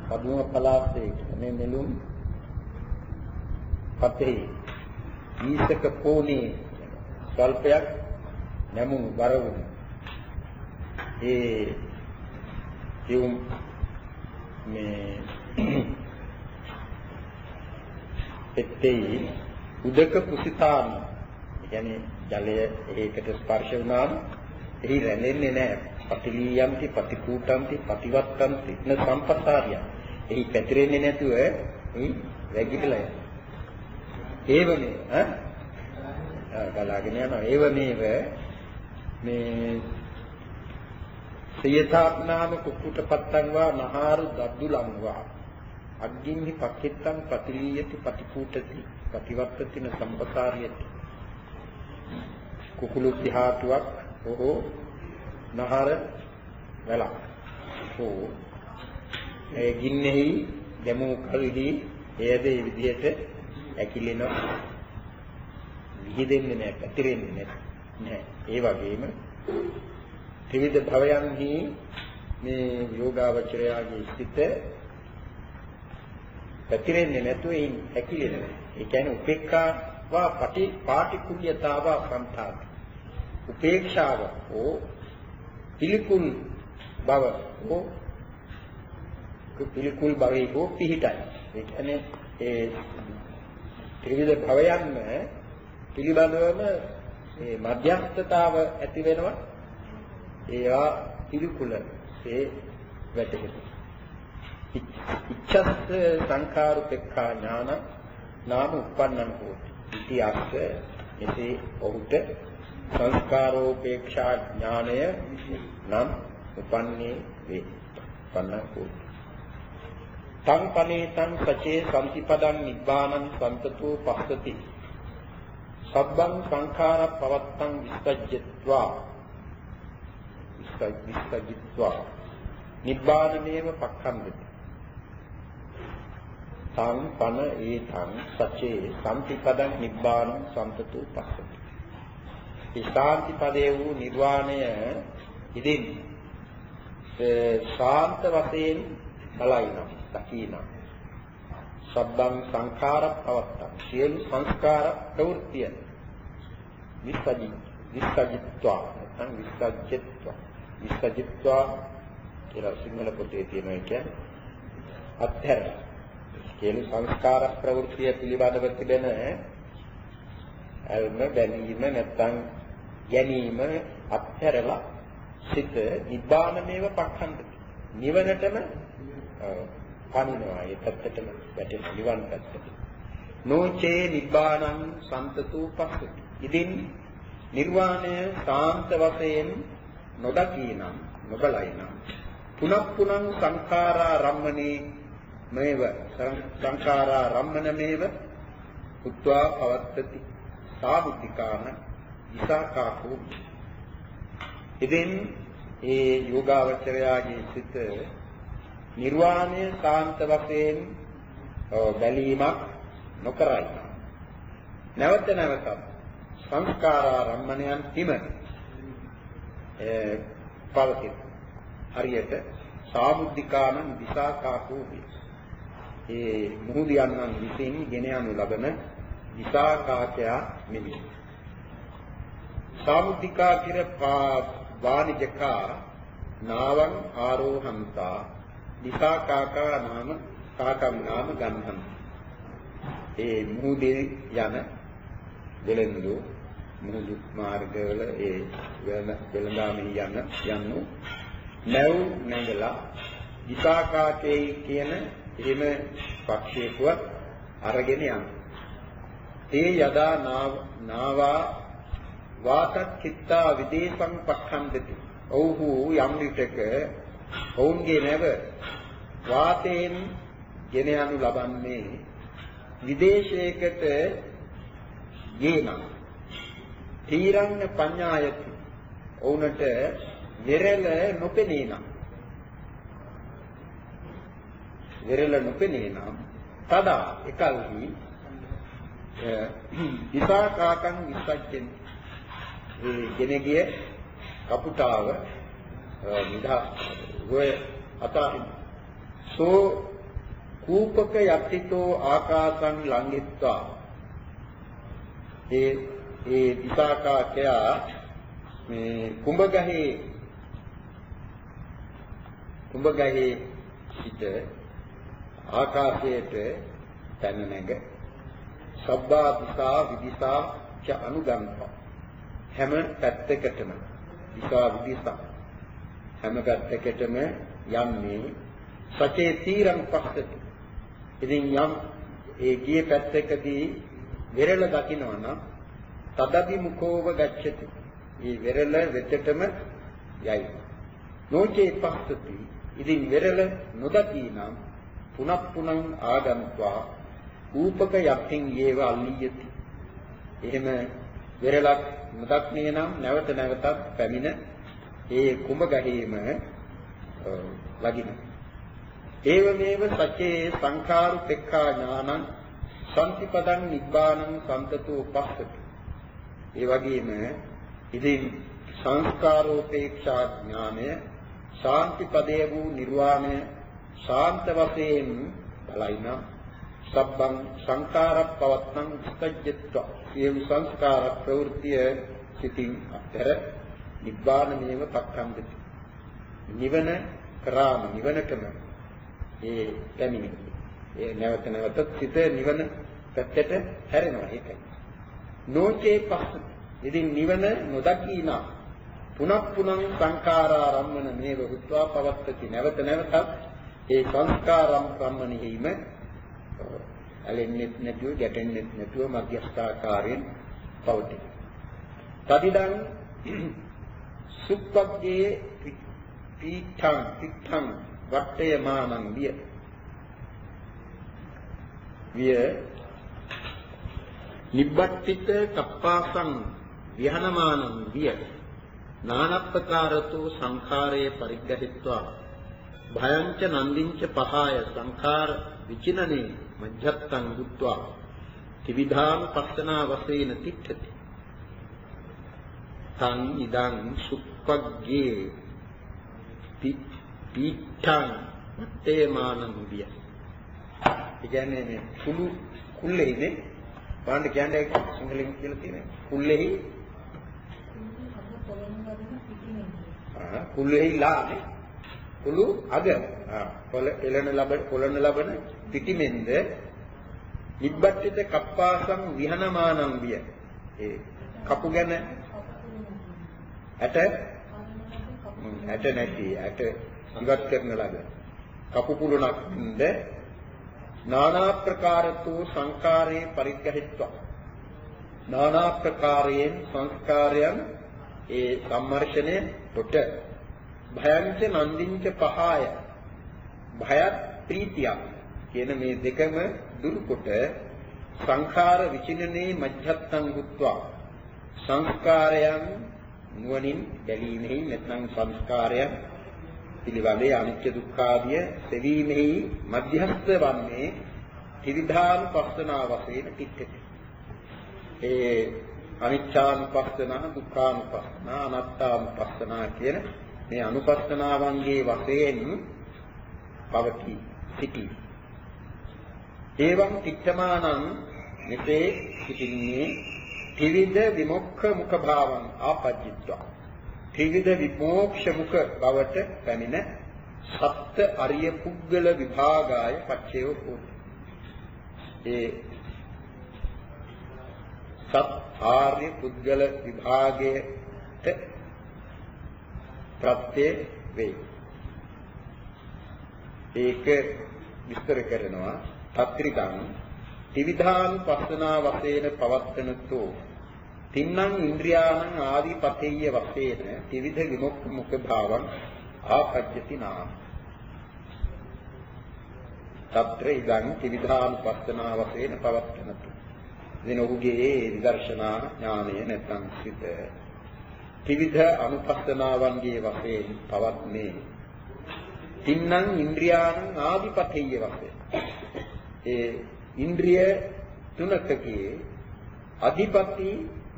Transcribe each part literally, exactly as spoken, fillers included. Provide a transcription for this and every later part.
පදුම පලාසේ මේ නෙළුම් පතේ ඊසක පොණේ ස්වල්පයක් නැමුණු බරවුණු ඒ යොම් මේ පෙත්තේ උදක කුසිතාන කියන්නේ ජලය ඒකට ස්පර්ශ වුණාම එහි රැඳෙන්නේ නැහැ. පටිලියන්ති පටිකූටන්ති පටිවත්තන්ති න සම්පස්සාරිය. එහි පැතිරෙන්නේ නැතුව එහි වැగిටලා යනවා. ඒවනේ ඈ ගලාගෙන යනවා. ඒවනේව මේ සියතාප්නාම කුක්කුටපත්තං වා නහාරු දද්දුලං වා අග්ගින්හි පක්ඛිත්තං පටිලියති පටිකූටති පටිවත්තති න සම්පස්සාරියති. කුකුළු තිහාටුවක් ඕ නහර වැලක් ඕ ඒ ගින්නෙහි දැමූ කල්හි එයද මේ විදිහට ඇකිලෙන විහිදෙන්නේ නැහැ පැතිරෙන්නේ නැහැ. ඒ වගේම ත්‍රිවිධ භවයන්හි මේ යෝගාවචරයාගේ සිත පැතිරෙන්නේ නැතුව ඒ ඇකිලෙනවා. ඒ කියන්නේ උපේක්ඛා වා පටි පාටිකුල්‍යතාව සම්ථාත. උපේක්ෂාව ඕ පිළිකුල් බව ඕ පිළිකුල් භවයේ ඕ පිහිටයි. ඒ කියන්නේ ඒ ත්‍රිවිධ භවයන්ම පිළිබඳවම මේ මධ්‍යස්ථතාව ඇති වෙනවා. ඒවා පිළිකුල ඒ වැටෙනවා. ඉච්ඡස්ස සංඛාරුපේක්ඛා ඥාන නාම උප්පන්නං හෝති. ඉතිඅස්ස එසේ ඔහුට සංස්කාරෝපේක්ෂා ඥානය නම් උපන්නේ වේ. උපන්නං හෝති. තං පනේතං සචේ සම්තිපදං නිබ්බානං සම්තතෝ පස්සති. සබ්බං සංඛාර පවත්තං විස්සජ්ජත්වා විස්සජ්ජත්වා නිබ්බානමේව පක්ඛන්දති. තං පන ඒතං සචේ සම්තිපදං නිබ්බානං සම්තතෝ පස්සති. ඒ සාන්තිපදේ වූ නිර්වාණය ඉදින් ශාන්ත වශයෙන් බලයිනම් දකිනම් සබ්බං සංඛාර පවත්තං සියලු සංස්කාර ප්‍රවෘත්තිය විස්සජි විස්සජිත්වා නැත්නම් විස්සජ්ජත්වා විස්සජිත්වා කියලා සිංහල පොතේ තියෙනවා කියන්නේ අත්හැර සියලු සංස්කාර ප්‍රවෘත්තිය පිළිබඳව තිබෙන අල්ම බැලීම නැත්නම් ගැනීම අත්හැරලා සිත නිබ්බානමේව පක්ඛන්දති. නිවනටම පනිනවා. ඒ පැත්තටම වැටෙන නිවන් පැත්තට. නොචේ නිබ්බානං සම්තතෝ පස්සති. ඉදින් නිර්වාණය සාන්ත වශයෙන් නොදකිනම් නොබලයිනම් පුනක් පුනං සංඛාරා රම්මනේ මේව සංඛාරා රම්මනමේව උත්වා පවත්තති. සාමුද්ධිකාන විසාකාකෝ. ඉතින් ඒ යෝගාවචරයාගේ සිත නිර්වාණය සාන්ත වශයෙන් බැලීමක් නොකරයි. නැවත නැවතත් සංස්කාරා රම්මණයන් හිම ඒ පවතින හරියට සාමුද්ධිකාන විසාකාකෝ වේ. ඒ මුහුදියන්නන් විසින් ගෙන යනු ලබන විසාකාකයා මෙනි. සාමුද්ධිකා කිර වාණිජකා නාවං ආරෝහන්තා විසාකාකා නාම කාකම් නාම ගන්හන්. ඒ මුහුදේ යන දෙලෙන්දු මුහුදු මාර්ගවල ඒ වෙළඳාමෙහි යන යන්නු නැව් නැගලා විසාකාකේ කියන එහෙම පක්ෂයකවත් අරගෙන යන. ඒ යදා නාවා වාතක් කිත්තා විදේශං පක්ඛන්දති. ඔව්හු යම් විටක ඔවුන්ගේ නැව වාතයෙන් ගෙන යනු ලබන්නේ විදේශයකට ගේනම් තීරං පඤ්ඤායති. ඔවුන්ට වෙරළ නොපෙනේ නම් වෙරළ නොපෙනේ නම් තදා එකල්හි විසාකාකං විසජ්ජෙන් ඒ ගෙනගිය කපුටාව නිදා ඔය අතරින් සෝ කූපක යක්තිතෝ ආකාසං ලංඝිත්වා ඒ ඒ විසාකාකයා මේ කුඹගහේ කුඹගහේ සිට ආකාශයට පැන නැග සබ්බා දිසා විදිසා ච අනුගම්පා හැම පැත්තකටම දිසා විදිසා හැම පැත්තකටම යන්නේ සචේ තීරං පස්සති. ඉතින් යම් ඒ ගියේ පැත්තකදී වෙරළ දකින්නවා නම් තදදි මුඛෝව ගච්ඡති. මේ වෙරළ වෙතටම යයි. නොචේ පස්සති. ඉතින් වෙරළ නොදකී නම් පුනක් පුනං ආගම්වා ූපක යක්තින් යේව අල්ලියති. එහෙම වෙරළක් නොදක්නේ නම් නැවත නැවතත් පැමිණ ඒ කුඹගහේම වදින. ඒවමේව සචේ සංඛාරුපෙක්ඛා ඥානං සම්පිපදං නිබ්බානං සම්තතෝ පස්සති. ඒ වගේම ඉතින් සංස්කාරෝපේක්ෂා ඥානය ශාන්තිපදේ වූ නිර්වාණය ශාන්ත වශයෙන් බලයින සබ්බං සංඛාරප්පවත්තං විස්තජ්ජත්වා සියලු සංස්කාර ප්‍රවෘත්තිය සිටින් අතර නිබ්බානමේව පක්ඛන්දති. නිවන කරාම නිවනටම ඒ පැමිණි. ඒ නැවත නැවතත් සිත නිවන පැත්තට හැරෙනවා ඒකයි. නොචේ පස්ස. ඉතින් නිවන නොදකිනා පුනක් පුනං සංඛාරාරම්මන මේව හුත්වා පවත්තති. නැවත නැවතත් ඒ සංස්කාරම් රම්මනෙහිම ඇලෙන්නේ නැතුව ගැටෙන්නේ නැතුව මධ්‍යස්ථාකාරයෙන් පවතී. තදිදං සුප්පග්ගේ පීඨං පිටං වට්ඨයමානං විය විය නිබ්බට්ඨිත කප්පාසං විහනමානං විය නානප්පකාරතෝ සංඛාරයේ පරිග්‍රහිත්වා භයංච නන්දිංච පහාය සංඛාර විචිනනේ මජ්ජත්තං බුත්වා ත්‍රිවිධාන පස්සනා වශයෙන් තිට්ඨති. තං ඉදං සුප්පග්ගේ පීඨං වට්ඨයමානං විය. ඒ කියන්නේ මේ කුළු කුල්ලෙහිනේ බලන්න කියන්නේ සිංහලෙන් කියලා තියෙනවා. කුල්ලෙහි ආ කුල්ලෙහි ලානේ කුළු අග ආ පොළ එළන ලබන පොළන ලබන පිටිමෙන්ද නිබ්බට්ඨිත කප්පාසං විහනමානං විය. ඒ කපු ගැන ඇට ඇට නැති ඇට ඉවත් කරන ලද කපු පුළුණක්ද නානා ප්‍රකාරතෝ සංකාරේ පරිග්‍රහිත්වා නානා ප්‍රකාරයෙන් සංස්කාරයන් ඒ සම්මර්ෂණය කොට භයංච නන්දිංච පහාය භයත් ප්‍රීතිය කියන මේ දෙකම දුරු කොට සංඛාර විචිනනේ මජ්ජත්තං හුත්වා සංස්කාරයන් නුවණින් බැලීමෙහි නැත්නම් සංස්කාරයන් පිළිබඳේ අනිත්‍ය දුක්ඛ ආදිය සෙවීමෙහි මධ්‍යස්ථ වන්නේ ත්‍රිවිධානුපස්සනා වශයෙන් තිට්ඨති. ඒ අනිච්චානුපස්සනා දුක්ඛානුපස්සනා අනාත්මානුපස්සනා කියන මේ අනුපස්සනාවන්ගේ වශයෙන් පවතී සිටි. ඒවං තිත්තමානං මෙසේ සිටින්නේ ත්‍රිවිධ විමුක්ඛ මුඛ භාවං ආපජ්ජිත්වා ත්‍රිවිධ විමෝක්ෂ මුඛ බවට පැමිණ සප්ත අරිය පුද්ගල විභාගාය පච්චයෝ හෝති. ඒ සප් ආර්ය පුද්ගල විභාගයට ප්‍රත්‍ය වේ. ඒක විස්තර කරනවා පත්‍රිකං ත්‍රිවිධානුපස්සනා වශයෙන් පවත්තනතෝ තින්නම් ඉන්ද්‍රියාණං ආදිපතේය වශයෙන් ත්‍රිවිධ විමුක්ඛ මුඛ භාවං ආපජ්ජති නාම. తත්‍ර ඉදං ත්‍රිවිධානුපස්සනා වශයෙන් පවත්තනතෝ දින ඔහුගේ විදර්ශනා ඥානය නැත්නම් සිත ත්‍රිවිධ අනුපස්සනාවන්ගේ වශයෙන් පවත්නේ තින්නම් ඉන්ද්‍රියාණං ආදිපතේය වශයෙන් ඒ ඉන්ද්‍රිය තුනකගේ අධිපති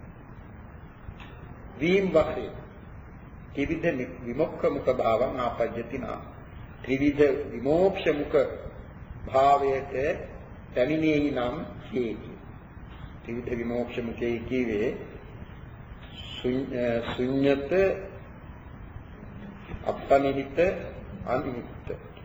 වීම වශයෙන් ත්‍රිවිධ විමුක්ඛ මුඛ භාවං ආපජ්ජති නා ත්‍රිවිධ විමෝක්ෂ මුඛ භාවයට පැමිණෙයි නම් හේති. ත්‍රිවිධ විමෝක්ෂ මුඛයේ කීවේ ශුන්්‍යත අපනිහිත අනිහිත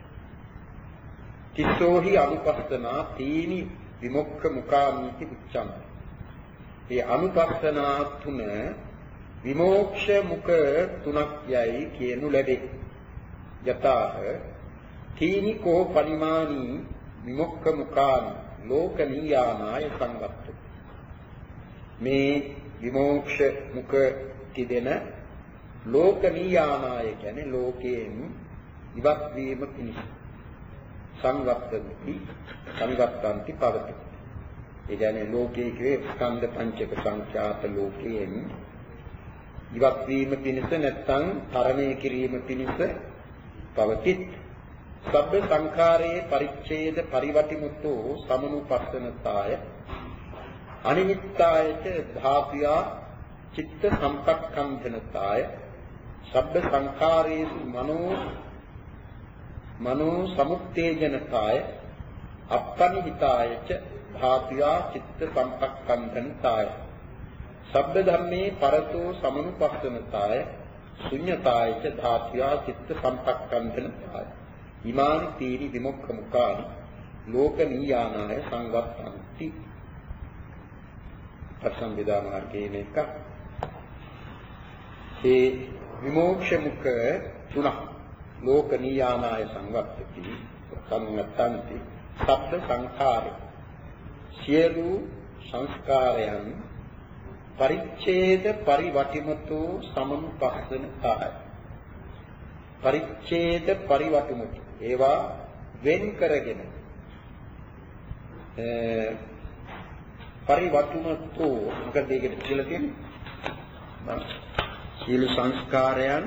තිස්සෝහි අනුපස්සනා තීනි විමුක්ඛ මුඛාමිති උච්චං. මේ අනුපස්සනා තුන විමෝක්ෂ මුඛ තුනක් යයි කියනු ලැබේ. යතාහ තීනි කෝ පරිමාණී විමුක්ඛ මුඛානි ලෝකනීයානාය සංගත්ත. මේ විමෝක්ෂ මුඛ කිදෙන ලෝකනීයානාය කියන්නේ ලෝකයෙන් ඉවත් වීම පිණිස සංගත්තති සංගත්තන්ති පවති. ඒ කියන්නේ ලෝකයේ කියේ ස්කන්ධ පංචක සංඛ්‍යාත ලෝකයෙන් ඉවත් වීම පිණිස නැත්නම් තරණය කිරීම පිණිස පවතිත්. සබ්බ සංඛාරයේ පරිච්ඡේද පරිවටිමුත්තෝ සමනුපස්සනතාය අනිමිත්තායච ධාතුයා චිත්ත සම්පක්ඛන්ධනතාය සබ්බ සංඛාරේසු මනෝ මනෝ සමුත්තේජනතාය අප්පනිහිතායච ධාතුයා චිත්ත සම්පක්ඛන්ධනතාය සබ්බ ධම්මේ පරතෝ සමනුපස්සනතාය ශුඤ්ඤතායච ධාතුයා චිත්ත සම්පක්ඛන්ධනතාය ඉමානි තීනි විමුක්ඛ මුඛානි ලෝකනීයානාය සංවත්තන්ති. පස්සම්විදා මාර්ගයේ මේක ඒ විමෝක්ෂ මුඛ තුනක් ලෝකනීයානාය සංවත්තති සංවත්තන්ති. සබ්බ සංඛාර සියලු සංස්කාරයන් පරිච්ඡේද පරිවටිමතු සමනුපස්සනතාය පරිච්ඡේද පරිවටිමතු ඒවා වෙන් කරගෙන පරිවටිමතු මොකද ඒකට කියලා තියෙන්නේ සියලු සංස්කාරයන්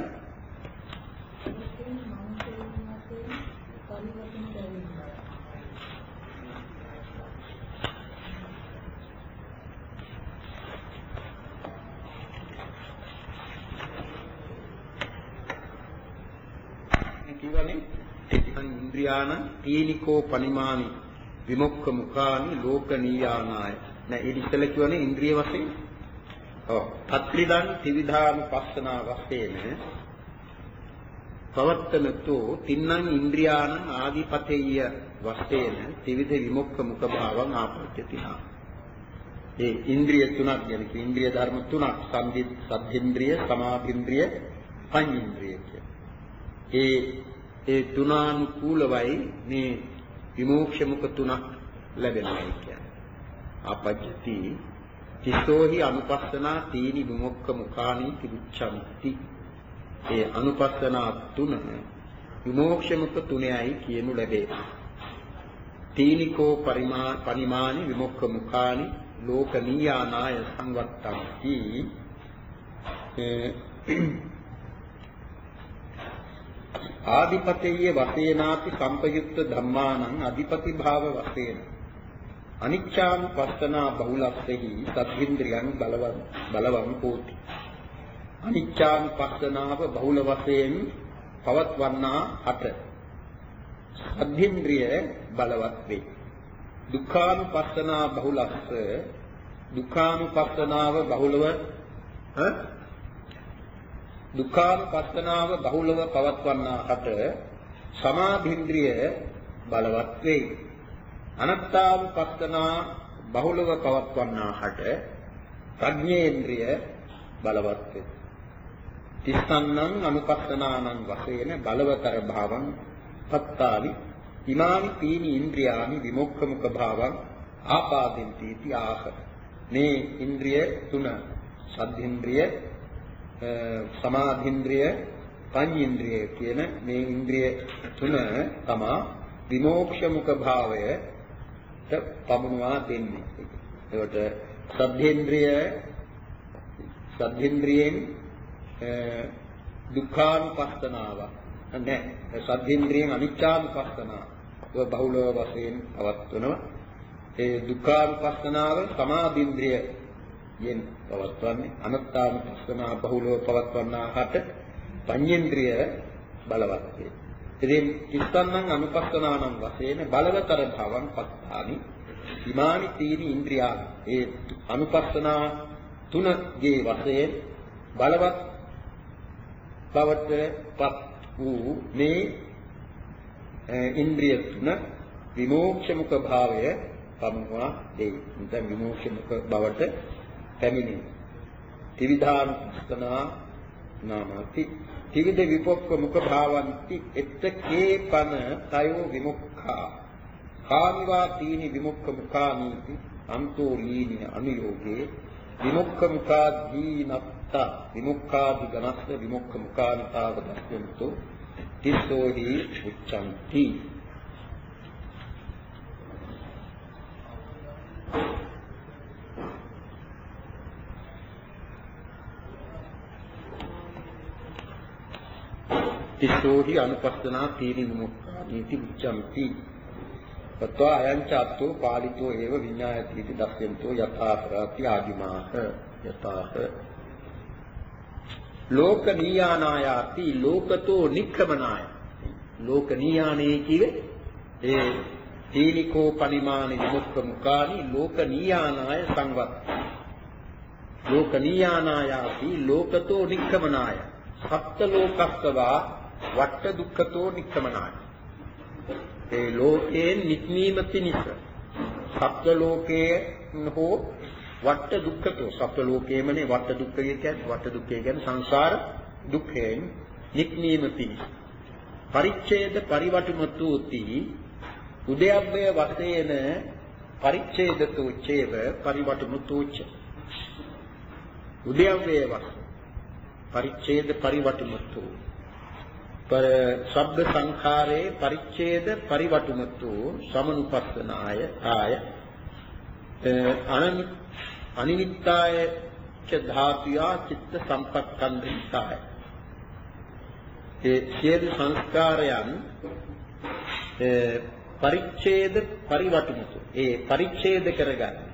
කිවනේ ඉන්ද්‍රියාන තීනිකෝ පනිමානි විමුක්ඛ මුඛානි ලෝකනීයානාය. නෑ ඒ ඉස්සෙල්ල කියවනේ ඉන්ද්‍රිය වශයෙන්. ඔව්. පත්‍රිදන් ත්‍රිවිධානුපස්සනා වශයෙන් පවත්තනතෝ තින්නම් ඉන්ද්‍රියාන ආදිපතේය වශයෙන් ත්‍රිවිධ විමුක්ඛ මුඛ භාවං ආපත්‍යතිනා. ඒ ඉන්ද්‍රිය තුනක් කියන්නේ ඉන්ද්‍රිය ධර්ම තුනක් සම්දි සද්ධින්ද්‍රිය සමාධින්ද්‍රිය පඤ්චේන්ද්‍රිය කියන්නේ. ඒ ඒ තුනානුකූලවයි මේ විමෝක්ෂ මුඛ තුනක් ලැබෙනවා කියන්නේ. ආපජ්ජති තිස්සෝහි අනුපස්සනා තීනි විමුක්ඛ මුඛානි තිවිච්ඡන්ති. ඒ අනුපස්සනා තුන විමෝක්ෂ මුඛ තුනයි කියනු ලැබේ. තීනිකෝ පරිමා පනිමානි විමුක්ඛ මුඛානි ලෝකනීයානාය සංවත්තන්ති. ආදිපතේය වශයෙන්ාපි සම්පයුක්ත ධම්මානං අධිපති භාව වශයෙන් අනිච්ඡානුපස්සනා බහුලස්සෙහි සත්ත්‍වින්ද්‍රියං බලවත් බලවං හෝති. අනිච්ඡානුපස්සනාව බහුල වශයෙන් පවත්වන්නා අට සත්ත්‍වින්ද්‍රිය බලවත් වේ. දුක්ඛානුපස්සනා බහුලස්ස දුක්ඛානුපස්සනාව බහුලව හ දුක්ඛානුපස්සනාව බහුලව පවත්වන්නාට සමාධින්ද්‍රිය බලවත් වේ. අනාත්මානුපස්සනා බහුලව පවත්වන්නාට ප්‍රඥේන්ද්‍රිය බලවත් වේ. තිස්සන්නං අනුපස්සනානං වශයෙන් බලවතර භාවං පත්තාවි ඉමානි තීනි ඉන්ද්‍රියානි විමුක්ඛ මුඛ භාවං ආපාදින්ති इति ආහ. මේ ඉන්ද්‍රිය තුන සද්ධින්ද්‍රිය සමාධින්ද්‍රිය පඤ්චේන්ද්‍රිය කියන මේ ඉන්ද්‍රිය තුන තමා විමෝක්ෂ මුඛ භාවයට පමුණවා දෙන්නේ. ඒකට සද්ධේන්ද්‍රිය සද්ධේන්ද්‍රියෙන් දුක්ඛානුපස්සනාව නැහැ. සද්ධේන්ද්‍රියෙන් අනිච්චානුපස්සනාව බහුලව වශයෙන් පවත්වනවා. ඒ දුක්ඛානුපස්සනාව සමාධින්ද්‍රිය යෙන් පවත්වන්නේ අනාත්මානුපස්සනා බහුලව පවත්වන්නාට පඤ්චේන්ද්‍රිය බලවත් වේ. ඉතින් තිස්සන්නං අනුපස්සනානම් වශයෙන් බලවතර භවං පස්සානි ඉමානි තීනි ඉන්ද්‍රියානි. ඒ අනුපස්සනා තුනගේ වශයෙන් බලවත් බවට පත් වූ මේ ඉන්ද්‍රිය තුන විමෝක්ෂ මුඛ භාවය පමුණවා දෙයි. නැත්නම් විමෝක්ෂ මුඛ බවට පැමිණෙන. ත්‍රිවිධානුපස්සනා නාමති ත්‍රිවිධ විපොක්ඛ මුඛ භාවಂತಿ එත්තකේපන තයෝ විමුක්ඛා කාමිවා තීනි විමුක්ඛ මුඛානීති අන්තෝ ලීනි අනුയോഗේ විමුක්ඛ මුඛාදීනත්ත විමුක්ඛාදි ගනස්ස විමුක්ඛ මුඛානිතාව දස්සෙන්තෝ තිස්සෝහි උච්ඡන්ති. තිස්සෝහි අනුපස්සනා තීනි විමුක්ඛා නීති උච්ඡන්ති. තත්වා අයං චාත්තෝ පාලිතෝ ඒව විඤ්ඤායතිති දස්සෙන්තෝ යථාපරාති ආදිමාහ යථාහ ලෝකනීයානායාති ලෝකතෝ නික්ඛමනාය. ලෝකනීයානේ කියේ ඒ තීනිකෝ පරිමාණ විමුක්ඛ මුඛානි ලෝකනීයානාය සංවත්. ලෝකනීයානායාති ලෝකතෝ නික්ඛමනාය සත්ත ලෝකස්සවා වට්ට දුක්ඛතෝ නික්ඛමනාය. ඒ ලෝකයෙන් නික්මීම පිණිස සත්ත්ව ලෝකයේ හෝ වට්ට දුක්ඛතෝ සත්ත්ව ලෝකයේමනේ වට්ට දුක්ඛය කියන්නේ වට්ට දුක්ඛය කියන්නේ සංසාර දුක්ඛයෙන් නික්මීම පිණිස පරිච්ඡේද පරිවටුමතුති උදයබ්බය වශයෙන් පරිච්ඡේදතෝ චේව පරිවටුමතුච උදයබ්බය වශයෙන් පරිච්ඡේද පරිවටුමතු पर शब्द संखारे परिच्छेद परिवटुमतो समनुपස්සනාය ආය අනිමිත්තාය ච ධාතුයා චිත්ත සම්පක්ඛන්දිතාය. ඒ සියලු සංස්කාරයන් පරිච්ඡේද පරිවටුමතු ඒ පරිච්ඡේද කරගන්නේ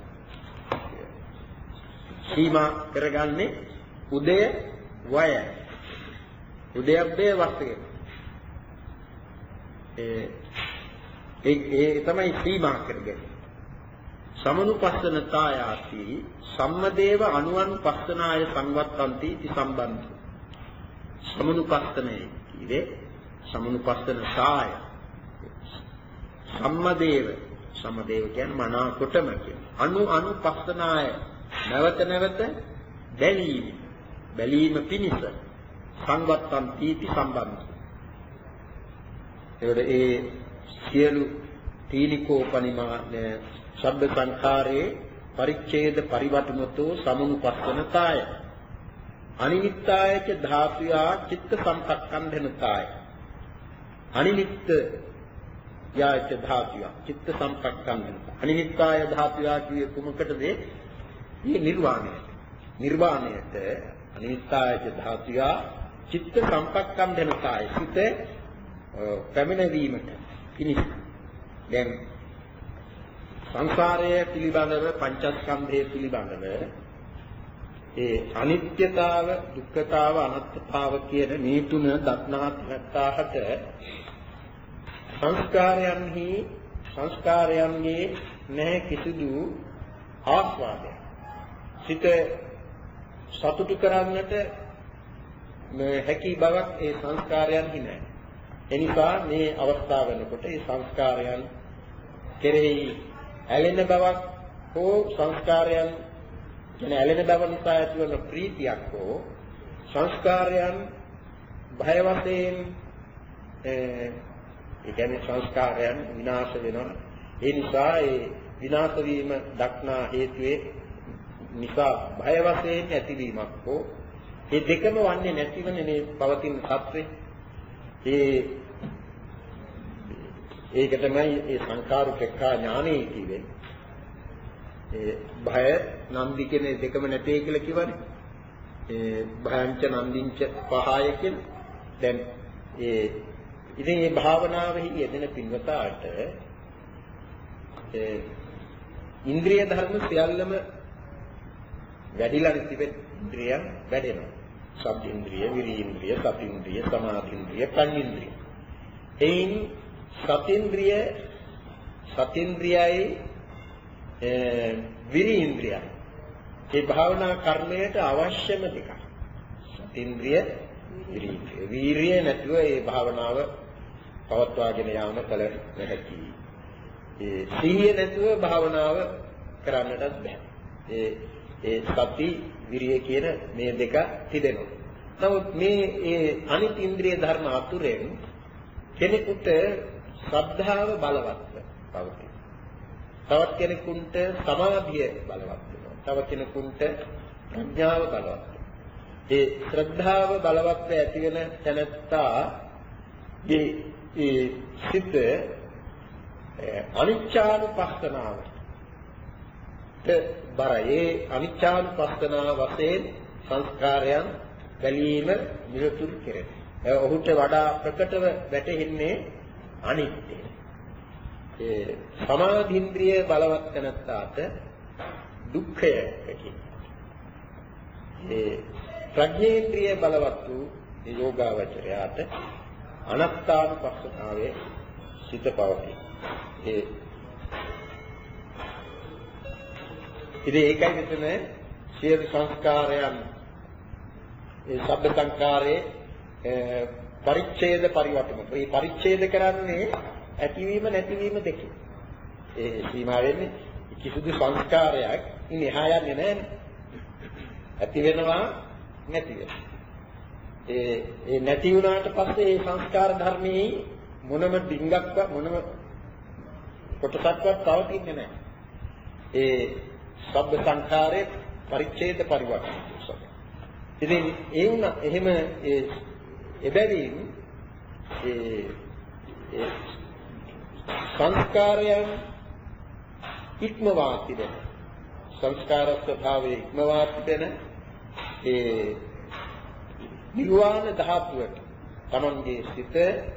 සීමා කරගන්නේ උදය වය උදයබ්බේ වශයෙන් ඒ ඒ තමයි සීමා කරගන්නේ. සමනුපස්සනතායාති සම්මදේව අනුවනුපස්සනාය සංවත්තන්ති इति සම්බන්ධ. සමනුපස්සනේ කියේ සමනුපස්සන සාය සම්මදේව සම්මදේව කියන්නේ මනා කොටම කියන්නේ අනු අනුපස්සනාය නැවත නැවත බැලීම බැලීම පිණිස සංවත්තන් තීති සම්බන්ධ. ඒවල ඒ සියලු තීනිකෝ පරිමාණ ශබ්ද සංඛාරේ පරිච්ඡේද පරිවටුමතෝ සමුනුපස්සනතාය අනිමිත්තායච ධාතුයා චිත්ත සම්පක්ඛන්ධනතාය අනිමිත්ත යාච ධාතුයා චිත්ත සම්පක්ඛන්ධන අනිමිත්තාය ධාතුයා කියේ කුමකටද? මේ නිර්වාණය නිර්වාණයට අනිමිත්තායච ධාතුයා චිත්ත සම්පක්ඛන්ධනතාය සිත පැමිණවීමට පිණිස. දැන් සංසාරය පිළිබඳව පංචස්කන්ධය පිළිබඳව ඒ අනිත්‍යතාව දුක්ඛතාව අනාත්මතාව කියන මේ තුන දක්නාත් නැත්තාට සංස්කාරයන්හි සංස්කාරයන්ගේ නැහැ කිසිදු ආස්වාදයක් සිත සතුටු කරන්නට හැකි බවක් ඒ සංස්කාරයන්හි නැහැ. එනිසා මේ අවස්ථාව වෙනකොට ඒ සංස්කාරයන් කෙරෙහි ඇලෙන බවක් හෝ සංස්කාරයන් කියන ඇලෙන බව නිසා ඇතිවන ප්‍රීතියක් හෝ සංස්කාරයන් භය වශයෙන් ඒ කියන්නේ සංස්කාරයන් විනාශ වෙනවා. ඒ නිසා ඒ විනාශ වීම දක්නා හේතුවේ නිසා භය වශයෙන් ඇතිවීමක් හෝ ඒ දෙකම වන්නේ නැතිවනේ මේ පවතින සත්‍වේ. ඒ ඒක තමයි ඒ සංකාරුපේක්ඛා ඥානෙ කියේ. ඒ භය නන්දි කියන දෙකම නැtei කියලා කිව්වනේ. ඒ භයංච නන්දිංච පහය කියන. දැන් ඒ ඉතින් මේ භාවනාවෙහි යෙදෙන පින්වතාට ඒ ඉන්ද්‍රිය ධර්ම සියල්ලම වැඩිලා තිබෙන ඉන්ද්‍රියන් වැඩෙනවා. සබ්බ ඉන්ද්‍රිය, විරි ඉන්ද්‍රිය, සති ඉන්ද්‍රිය, සමාධි ඉන්ද්‍රිය, ප්‍රඥා ඉන්ද්‍රිය. එයින් සතින්ද්‍රිය සතින්ද්‍රියයි විරීන්ද්‍රියයි මේ භාවනා කර්මයට අවශ්‍යම දෙකක්. සතින්ද්‍රිය විරීන්ද්‍රිය. වීරිය නැතුව මේ භාවනාව පවත්වාගෙන යාම කල නැති. ඒ සීය නැතුව භාවනාව කරන්නටත් බෑ. ඒ ඒ සති විරිය කියන මේ දෙක තිබෙනවා. නමුත් මේ ඒ අනිත් ඉන්ද්‍රිය ධර්ම අතුරෙන් කෙනෙකුට ශ්‍රද්ධාව බලවත්ව පවතී. තවත් කෙනෙකුට සමාධිය බලවත් වෙනවා. තව කෙනෙකුට ප්‍රඥාව බලවත්. ඒ ශ්‍රද්ධාව බලවත් ඇති වෙන තැනත්තා මේ ඒ සිත අනිච්චානුපස්සනාවට බරයේ අනිච්චානුපස්සනාව වශයෙන් සංස්කාරයන් බැලීම නිරතුරු කෙරේ. ඔහුට වඩා ප්‍රකටව වැටහෙන්නේ අනිත්‍යය. ඒ සමාධින්ද්‍රිය බලවත් තැනත්තාට දුක්ඛය කියනවා. ඒ ප්‍රඥේන්ද්‍රිය බලවත් වූ යෝගාවචරයාට අනාත්මානුපස්සනාවේ සිත පවතී. ඒ ඉතින් ඒකයි මෙතන සියලු සංස්කාරයන් ඒ සබ්බ සංකාරයේ පරිච්ඡේද පරිවර්තන. මේ පරිච්ඡේද කරන්නේ ඇතිවීම නැතිවීම දෙකේ. ඒ සීමා වෙන්නේ කිසිදු සංස්කාරයක් ඉන්නේ එහා යන්නේ නැහැ. ඇති වෙනවා නැති වෙනවා. ඒ ඒ නැති වුණාට පස්සේ ඒ සංස්කාර ධර්මයේ මොනම ඩිංගක්වත් මොනම කොටසක්වත් පවතින්නේ නැහැ. ඒ සබ්බ සංඛාරේ පරිච්ඡේද පරිවර්තන. ඉතින් ඒ වුණ එහෙම ඒ එබැවින් ඒ ඒ සංස්කාරයන් ඉක්මවා තිබෙන සංස්කාර ස්වභාවයේ ඉක්මවා තිබෙන ඒ නිර්වාණ ධාතුවට තමන්ගේ සිත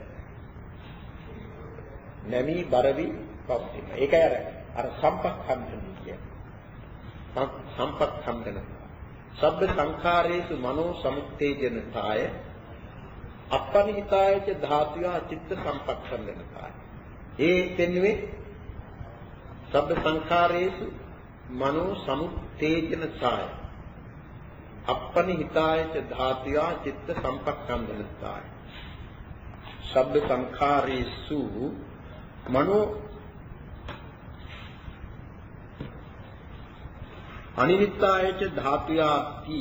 නැමී බරවි පවතින. ඒකයි අර අර සම්පක්ඛන්දන කියන්නේ. සම්පක්ඛන්දන. සබ්බ සංඛාරේසු මනෝ සමුත්තේජනතාය අපනිහිතායච ධාතුයා චිත්ත සම්පක්ඛන්දනතාය. ඒ දෙන්නේ සබ්බ සංඛාරේසු මනෝ සමුත්තේජනතාය අපනිහිතායච ධාතුයා චිත්ත සම්පක්ඛන්දනතාය. සබ්බ සංඛාරේසු මනෝ අනිමිත්තායච ධාතුයාති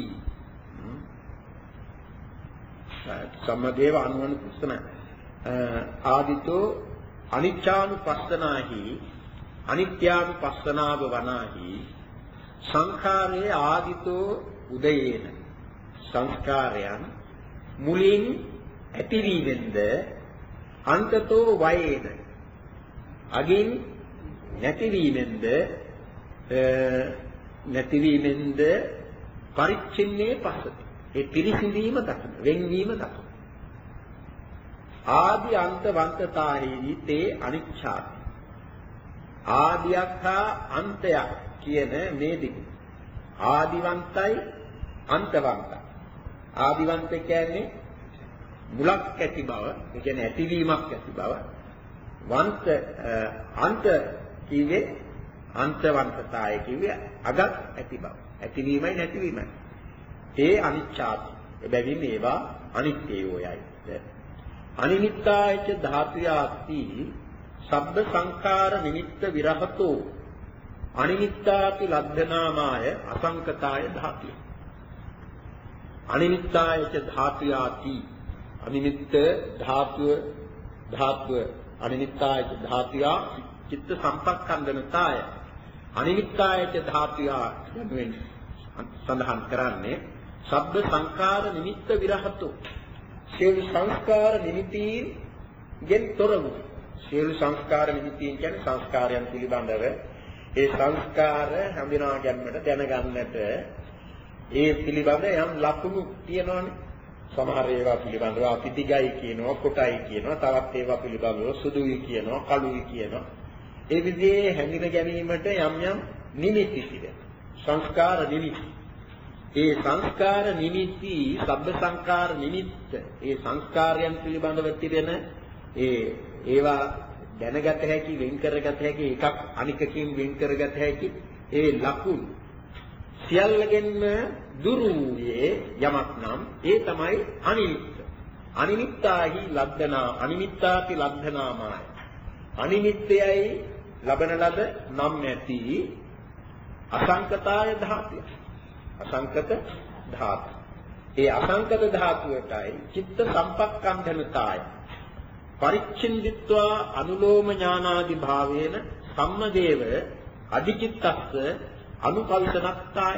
සම්මදේව අනුවන පුස්තන ආදිතෝ අනිච්ඡානුපස්සනාහි අනිත්‍යානුපස්සනාව වනාහි සංඛාරේ ආදිතෝ උදයේන සංස්කාරයන් මුලින් ඇතිවීමෙන්ද අන්තතෝ වයේන අගින් නැතිවීමෙන්ද නැතිවීමෙන්ද පරිච්ඡින්නේ පස්සති. ඒ පිරිසිඳීම දක්වන වෙන්වීම දක්වන ආදි අන්තවන්තතාහි තේ අනිච්ඡාති. ආදියක් හා අන්තයක් කියන මේ දෙක ආදිවන්තයි අන්තවන්තයි. ආදිවන්ත කියන්නේ මුලක් ඇති බව, ඒ කියන්නේ ඇතිවීමක් ඇති බව. වන්ත අන්ත කියේ අන්තවන්තතාවය කියේ අගක් ඇති බව. ඇතිවීමයි නැතිවීමයි. ඒ අනිච්ඡාති. එබැවින් ඒවා අනිත්‍යයෝයයි. අනිමිත්තායච ධාතුයාති සබ්බ සංඛාර නිමිත්ත විරහතෝ අනිමිත්තාති ලබ්ධනාමාය අසංකතාය ධාතුය. අනිමිත්තායච ධාතුයාති අනිමිත්ත ධාතුව ධාතුව අනිමිත්තායච ධාතුයා චිත්ත සම්පක්ඛන්දනතාය. අනිමිත්තායච ධාතුයා යනුවෙන් සඳහන් කරන්නේ සබ්බ සංඛාර නිමිත්ත විරහතෝ. සියලු සංස්කාර නිමිතීන් ගෙන් තොර වූ සියලු සංස්කාර නිමිතීන් කියන්නේ සංස්කාරයන් පිළිබඳව ඒ සංස්කාර හඳුනා ගැනීමට දැනගන්නට ඒ පිළිබඳ යම් ලකුණු තියෙනවානේ. සමහර ඒවා පිළිබඳව අපි දිගයි කියනවා, කොටයි කියනවා, තවත් ඒවා පිළිබඳව සුදුයි කියනවා, කළුයි කියනවා. ඒ විදිහේ හැඳින ගැනීමට යම් යම් නිමිති තිබෙනවා. සංස්කාර නිමිති. ඒ සංස්කාර නිමිති, සබ්බ සංකාර නිමිත්ත, ඒ සංස්කාරයන් පිළිබඳව තිබෙන ඒ ඒවා දැනගත හැකි වෙන් කරගත හැකි එකක් අනිකකින් වෙන් කරගත හැකි ඒ ලකුණු සියල්ලගෙන්ම දුරු වූයේ යමක් නම් ඒ තමයි අනිමිත්ත. අනිමිත්තාහි ලබ්ධනා අනිමිත්තාති ලබ්ධනාමාය. අනිමිත්තයයි ලබන ලද නම් නැති අසංකතාය ධාතුය. අසංකත ධාතු. ඒ අසංකත ධාතුවටයි චිත්ත සම්පක්ඛන්ධනතාය. පරිච්ඡින්දිත්වා අනුලෝම ඥානාදි භාවේන සම්මදේව අධිචිත්තස්ස අනුකල්පනක්තාය.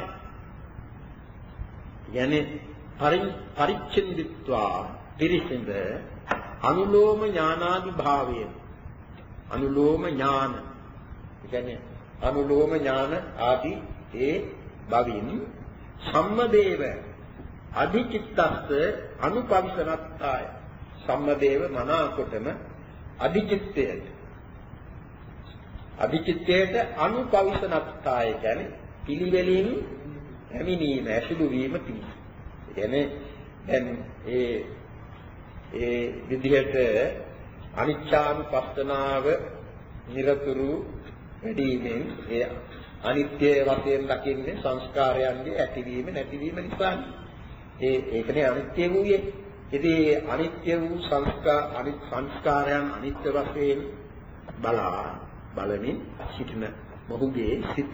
යන්නේ පරිච්ඡින්දිත්වා පිරිසිඳ අනුලෝම ඥානාදි භාවේන අනුලෝම ඥාන කියන්නේ අනුලෝම ඥාන ආදී ඒ බවින් සම්මදේව අධිචිත්තස්ස අනුපවිසනත්තාය. සම්මදේව මනාකොටම අධිචිත්තයට අධිචිත්තයට අනුපවිසනත්තාය කියන්නේ පිළිවෙලින් පැමිණීම ඇසුරු වීම පිණිස. කියන්නේ දැන් ඒ ඒ විදිහට අනිච්චානුපස්සනාව නිරතුරු වැඩිමෙන් ඒ අනිත්‍ය වශයෙන් දකින්නේ සංස්කාරයන්ගේ ඇතිවීම නැතිවීම නිසා. ඒ ඒකනේ අනිත්‍ය වූයේ. ඉතින් අනිත්‍ය වූ සංස්කාර අනිත් සංස්කාරයන් අනිත්‍ය වශයෙන් බලා බලමින් සිටින මොහුගේ සිත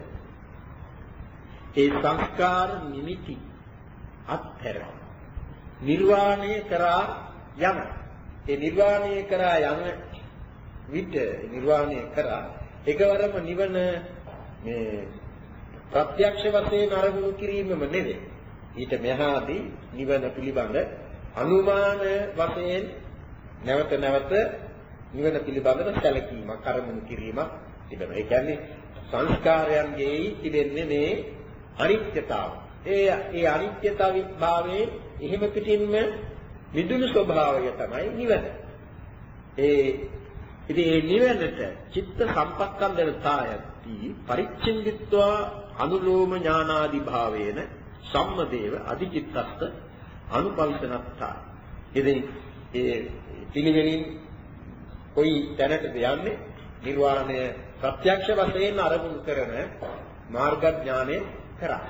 ඒ සංස්කාර නිමිති අත්හැර නිර්වාණය කරා යන ඒ නිර්වාණය කරා යන විට නිර්වාණය කරා එකවරම නිවන මේ ප්‍රත්‍යක්ෂ වශයෙන් අරමුණු කිරීමම නෙවෙයි. ඊට මෙහාදී නිවන පිළිබඳ අනුමාන වශයෙන් නැවත නැවත නිවන පිළිබඳව සැලකීමක් අරමුණු කිරීමක් තිබෙනවා. ඒ කියන්නේ සංස්කාරයන්ගේ තිබෙන්නේ මේ අනිත්‍යතාව. ඒ ඒ අනිත්‍යතාවයේ එහෙම පිටින්ම විදුණු ස්වභාවය තමයි නිවන. ඒ ඉතින් මේ නිවනට චිත්ත සම්පක්ඛන්දනතායති පරිච්ඡින්දිත්වා අනුලෝම ඥානාදි භාවේන සම්මදේව අධිචිත්තස්ස අනුපවිසනත්තා. ඉතින් ඒ පිළිවෙලින් කොයි තැනටද යන්නේ? නිර්වාණය ප්‍රත්‍යක්ෂ වශයෙන් අරමුණු කරන මාර්ග ඥානෙ කරා.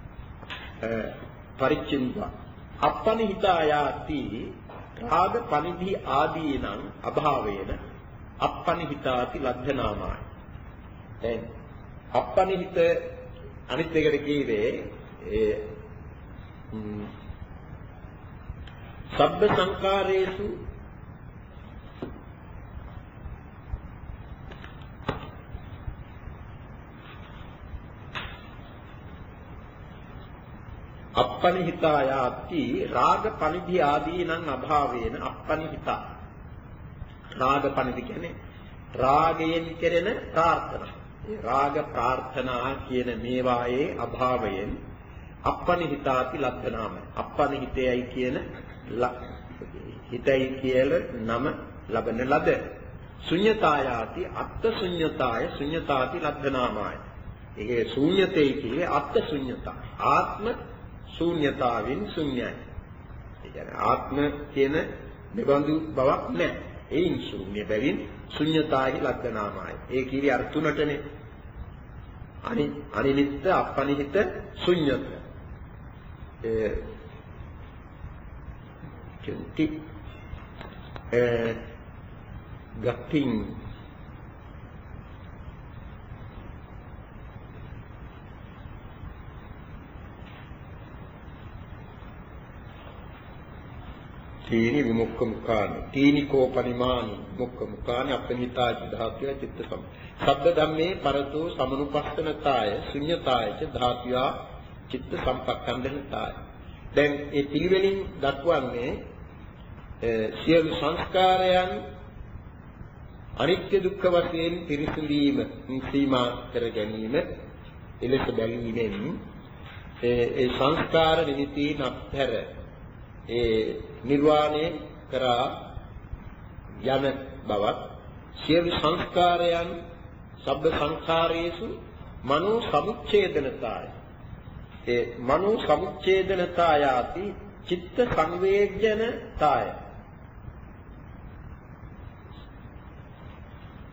පරිච්ඡින්දවා අපනිහිතායාති රාග පනිධි ආදීනං අභාවේන අපනිහිතාති ලබ්ධනාමාය. දැන් අපනිහිත අනිත් එකට කියවේ ඒ සබ්බ සංකාරේසු අපනිහිතායාති රාග පනිධි ආදීනං අභාවේන අපනිහිතා. රාග පනිධි කියන්නේ රාගයෙන් කෙරෙන ප්‍රාර්ථනා. ඒ රාග ප්‍රාර්ථනා කියන මේවායේ අභාවයෙන් අපනිහිතාති ලබ්ධනාම. අපනිහිතයයි කියන හිතයි කියලා නම ලබන ලද ශුන්‍යතායාති අත්ථ ශුන්‍යතාය ශුන්‍යතාති ලබ්ධනාමාය. ඒකේ ශුන්‍යතේ කියන්නේ අත්ථ ශුන්‍යතා. ආත්ම ශූන්‍යතාවෙන් ශුන්‍යයි. ඒ කියන්නේ ආත්ම කියන නිබඳු බවක් නැහැ. ඒයින් ශූන්‍ය බැවින් ශුන්‍යතායි ලබ්ධනාමයි. ඒ කිරි අර තුනටනේ. අනි අනිනිත්ත අපනිහිත ශුන්‍යත. ඒ කින්ති ඒ ගතින් තීනි විමුක්ඛ මුඛානි තීනි කෝපනිමානි මුක්ඛ මුඛානි අපනිතාච ධාතුය චිත්ත සම් සබ්බ ධම්මේ පරතෝ සමනුපස්සනතාය ශුන්‍යතායච ධාතුය චිත්ත සම්පක්ඛන්දනතාය. දැන් ඒ පිළිවෙලින් දක්වන්නේ සියලු සංස්කාරයන් අනිත්‍ය දුක්ඛ වශයෙන් පිරිසිඳීම සීමා කර ගැනීම එලෙස බැලීමෙන් ඒ සංස්කාර නිමිති නැතර ඒ නිර්වාණය කරා යන බවත් සියලු සංස්කාරයන් සබ්බ සංඛාරේසු මනෝ සමුච්ඡේදනතාය. ඒ මනෝ සමුච්ඡේදනතායාති චිත්ත සංවේජනතාය.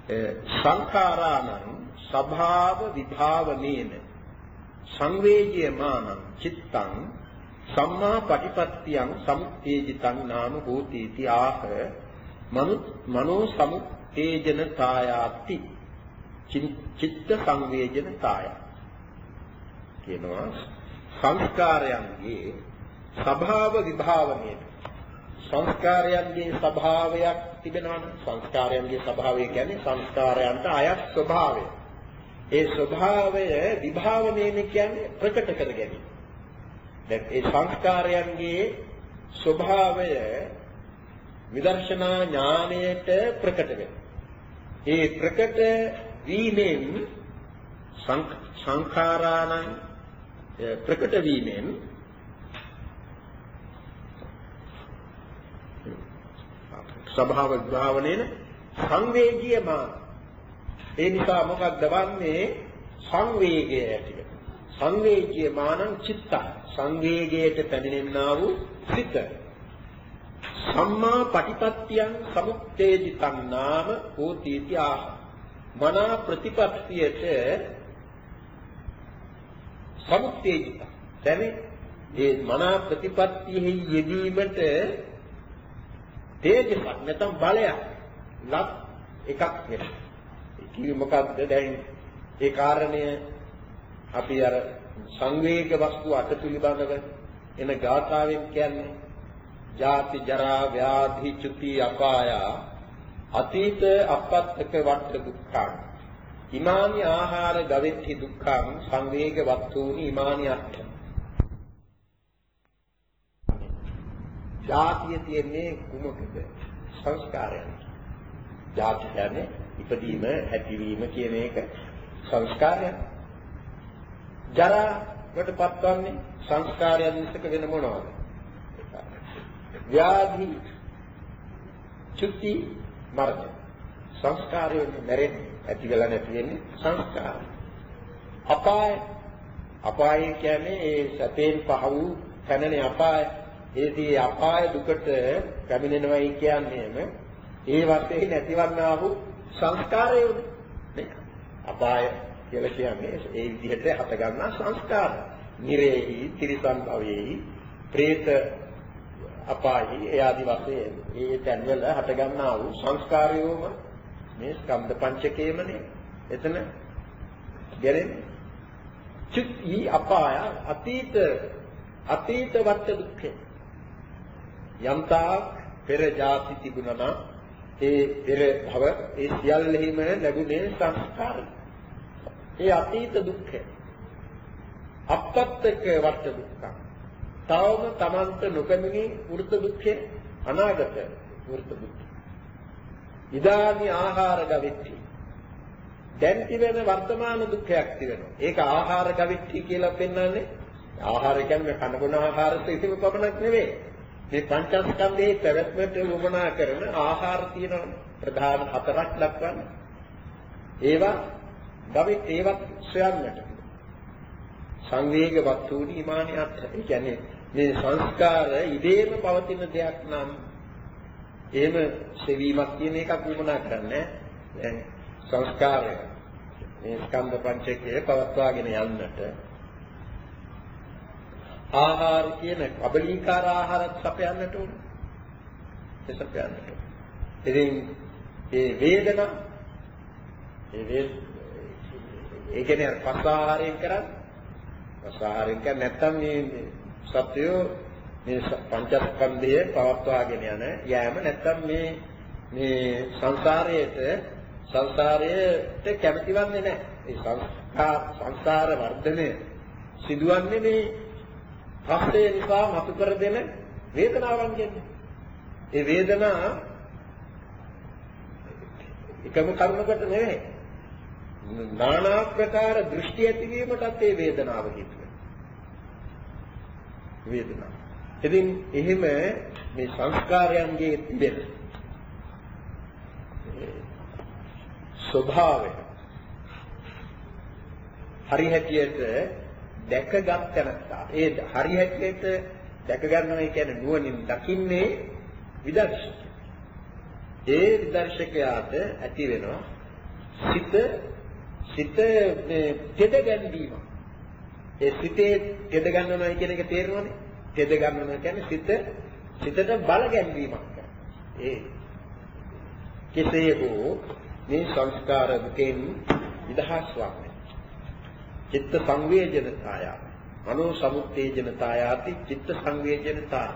සංඛාරාණං ස්වභාව විභාවනේන සංවේජ්‍යමානං චිත්තං සම්මා පටිපත්තියං සමුත්තේජිතං නාම හෝති इति ආහ මනෝ සමුත්තේජනතායාති චිත්ත සංවේජනතාය කියනවා. සංස්කාරයන්ගේ ස්වභාව විභාවනයේ සංස්කාරයන්ගේ ස්වභාවයක් තිබෙනවනේ. සංස්කාරයන්ගේ ස්වභාවය කියන්නේ සංස්කාරයන්ට අයත් ස්වභාවය. ඒ ස්වභාවය විභාවනයේ කියන්නේ ප්‍රකට කර ගැනීම. දැන් ඒ සංස්කාරයන්ගේ ස්වභාවය විදර්ශනා ඥාණයට ප්‍රකට වෙනවා. ඒ ප්‍රකට වීමෙන් සංඛාරාණං ප්‍රකට වීමෙන් ස්වභාව විභාවනේන සංවේගීයමාන. ඒ නිසා මොකක්ද වන්නේ? සංවේගය ඇති වෙන. සංවේගීයමානං චිත්ත. සංවේගයට පැමිණෙනා වූ සිත. සම්මා පටිපත්තියං සමුත්තේජිතං නාම හෝති इति ආහ. මනා ප්‍රතිපත්තියට සමුත්තේජිත. දැන් මේ මනා ප්‍රතිපත්තියෙහි යෙදීමට තේජසක් නැත්නම් බලයක් ලක් එකක් වෙනවා. ඒ කිව්වේ මොකක්ද? දැන් ඒ කාරණය අපි අර සංවේග වස්තු අට පිළිබඳව එන ගාථාවෙන් කියන්නේ ජාති ජරා ව්‍යාධි චුති අපාය අතීත අපත්තක වට දුක්ඛං ඉමානි ආහාර ගවෙත්ති දුක්ඛං සංවේග වස්තුනි ඉමානි අට්ඨ. ජාතිය තියෙන්නේ කුමකද? සංස්කාරයන්. ජාති කියන්නේ ඉපදීම, හැදිවීම කියන එක සංස්කාරයක්. ජරා වට පත්වන්නේ සංස්කාරයන් මිසක වෙන මොනවද? ව්‍යාධි, චුති, මරණ. සංස්කාරයෙන් මැරෙන්නේ, ඇති වෙලා නැති වෙන්නේ සංස්කාර. අපාය. අපාය කියන්නේ ඒ සතෙන් පහ වූ පැනනේ අපාය. ඒදී අපාය දුකට පැමිණෙනවයි කියන්නේම ඒ වශයෙන් නැතිවන්නා වූ සංස්කාරයෝනේ නේ. අපාය කියලා කියන්නේ ඒ විදිහට හට ගන්නා සංස්කාර. නිරේහි, තිරිසන් භවයේහි, പ്രേත අපායෙහි ඒ ආදි වශයෙන් ඒ තැන්වල හට ගන්නා වූ සංස්කාරයෝම මේ ස්කන්ධ පංචකයේමනේ. එතන ගැරෙන්නේ චුති අපාය අතීත අතීත වට දුක්ඛේ. යම්තා පෙර ජාති තිබුණා ඒ පෙර භව ඒ සියල්ලෙහිම ලැබුණේ සංස්කාර. ඒ අතීත දුක්ඛය. අපත්තක වට දුක්ඛ. තවම තමන්ට නොපැමිණි වෘත දුක්ඛය අනාගත වෘත දුක්ඛ. ඉදානි ආහාර ගවිත්‍ති. දැන් තිබෙන වර්තමාන දුක්ඛයක් තිබෙනවා. ඒක ආහාර ගවිත්‍ති කියලා පෙන්වන්නේ ආහාර කියන්නේ කනබුන ආහාර කිසිම පමණක් නෙවෙයි. මේ පංචස්කන්ධයේ පැවැත්මට උවමනා කරන ආහාර තියෙනවා ප්‍රධාන හතරක් දක්වන්නේ. ඒවා ගවිත් ඒවත් සොයන්නට. සංවේග වස්තුනි ඉමානි අත්ථ. ඒ කියන්නේ මේ සංස්කාර ඉදීම පවතින දෙයක් නම් එහෙම සෙවීමක් කියන එකක් උවමනා කරන්නේ නැහැ. සංස්කාරය මේ ස්කන්ධ පංචකයේ පවත්වාගෙන යන්නට ආහාර කියන අබලීකාර ආහාරත් සපයන්නට ඕනේ. ඒ සපයන්නට. ඉතින් ඒ වේදනා ඒ වේද ඒ කියන්නේ පස් ආහාරයෙන් කරන්නේ. පස් ආහාරයෙන් කරන්නේ නැත්තම් මේ සත්‍යය මේ පංචස්කන්ධය පවත්වාගෙන යන යෑම නැත්තම් මේ මේ සංසාරයේට සංසාරයට කැමතිවන්නේ නැහැ. ඒ සංස්කාර සංසාර වර්ධනය සිදුවන්නේ මේ රස්තේ නිසා මතු කර දෙන වේදනාවන් කියන්නේ. ඒ වේදනා එකම කර්මකට නෙවෙයි. নানা ප්‍රකාර දෘෂ්ටි ඇතිවීමටත් ඒ වේදනාව හේතු වෙනවා. වේදනාව. ඉතින් එහෙම මේ සංස්කාරයන්ගේ තිබෙන ස්වභාවය හරි හැටියට දැකගත් තැනත්තා. ඒ හරි හැටියට දැක ගන්නවා කියන්නේ නුවණින් දකින්නේ විදර්ශක. ඒ විදර්ශකයාට ඇති වෙනවා සිත සිත තෙද ගැන්වීම. ඒ සිතේ තෙද ගන්නවයි කියන එක තේරෙනවනේ. තෙද ගන්නවා කියන්නේ සිත සිතට බල ගැන්වීමක්. ඒ කෙසේ හෝ මේ සංස්කාර දුකෙන් නිදහස් වන්නේ. චිත්ත සංවේදනතාය, මනෝ සමුත්තේජනතායාති චිත්ත සංවේදනතාය.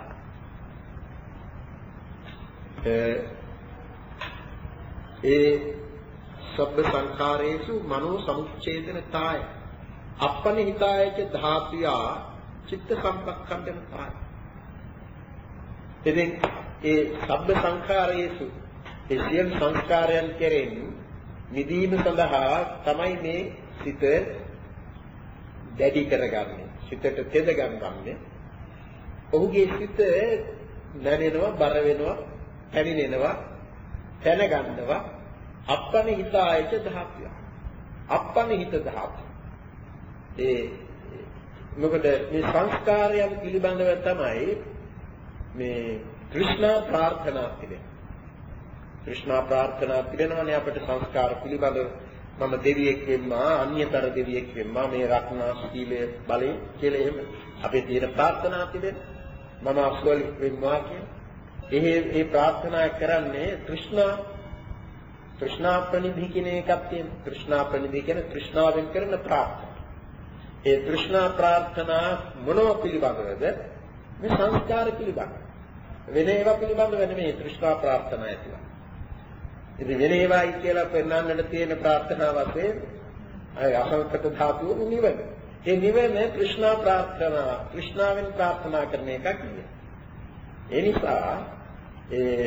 ඒ සබ්බ සංඛාරේසු මනෝ සමුච්ඡේදනතාය අපනිහිතායච ධාතුයා චිත්ත සම්පක්ඛන්දනතාය. එදින් ඒ සබ්බ සංඛාරයේසු ඒ සියලු සංස්කාරයන් කෙරෙන් නිදීම සඳහා තමයි මේ සිත දැඩි කරගන්නේ. සිතට තෙද ගන්නන්නේ. ඔහුගේ සිත නැරෙනවා, බර වෙනවා, පැමිණෙනවා, දැනගන්නවා. අපනිහිතායච ධාතුය. අපනිහිත ධාතුය. ඒ මොකද මේ සංස්කාරයන් පිළිබඳව තමයි මේ કૃષ્ණ ප්‍රාර්ථනා පිළිබඳ. કૃષ્ණ ප්‍රාර්ථනා පිළිබඳවනේ අපිට සංස්කාර පිළිබඳව මම දෙවියෙක් වෙන්නා, අන්‍යතර දෙවියෙක් වෙන්නා, මේ රත්නා සීලයේ බලයෙන් කියලා එහෙම අපේ තියෙන ප්‍රාර්ථනා පිළිබඳ මම අස්වල වෙන්නා කියන. එහේ ඒ ප්‍රාර්ථනා කරන්නේ કૃષ્ණ કૃષ્ණ ප්‍රනිධි කියන එකක් තියෙනවා. કૃષ્ණ ප්‍රනිධි කියන්නේ કૃષ્ණාවෙන් කරන ප්‍රාර්ථනා. ඒ કૃષ્ණ ප්‍රාර්ථනා මොනව පිළිබඳවද? මේ සංස්කාර පිළිබඳ. වෙන ඒවා පිළිබඳව නෙමෙයි કૃષ્ණ ප්‍රාර්ථනා ඇතිවන්නේ. ඉතින් වෙන ඒවායි කියලා පෙන්වන්නට තියෙන ප්‍රාර්ථනා වශයෙන් අය අසංකත ධාතුව නිවන. ඒ නිවන કૃષ્ණ ප්‍රාර්ථනා, કૃષ્ණාවෙන් ප්‍රාර්ථනා කරන එකක් නෙවෙයි. ඒ නිසා ඒ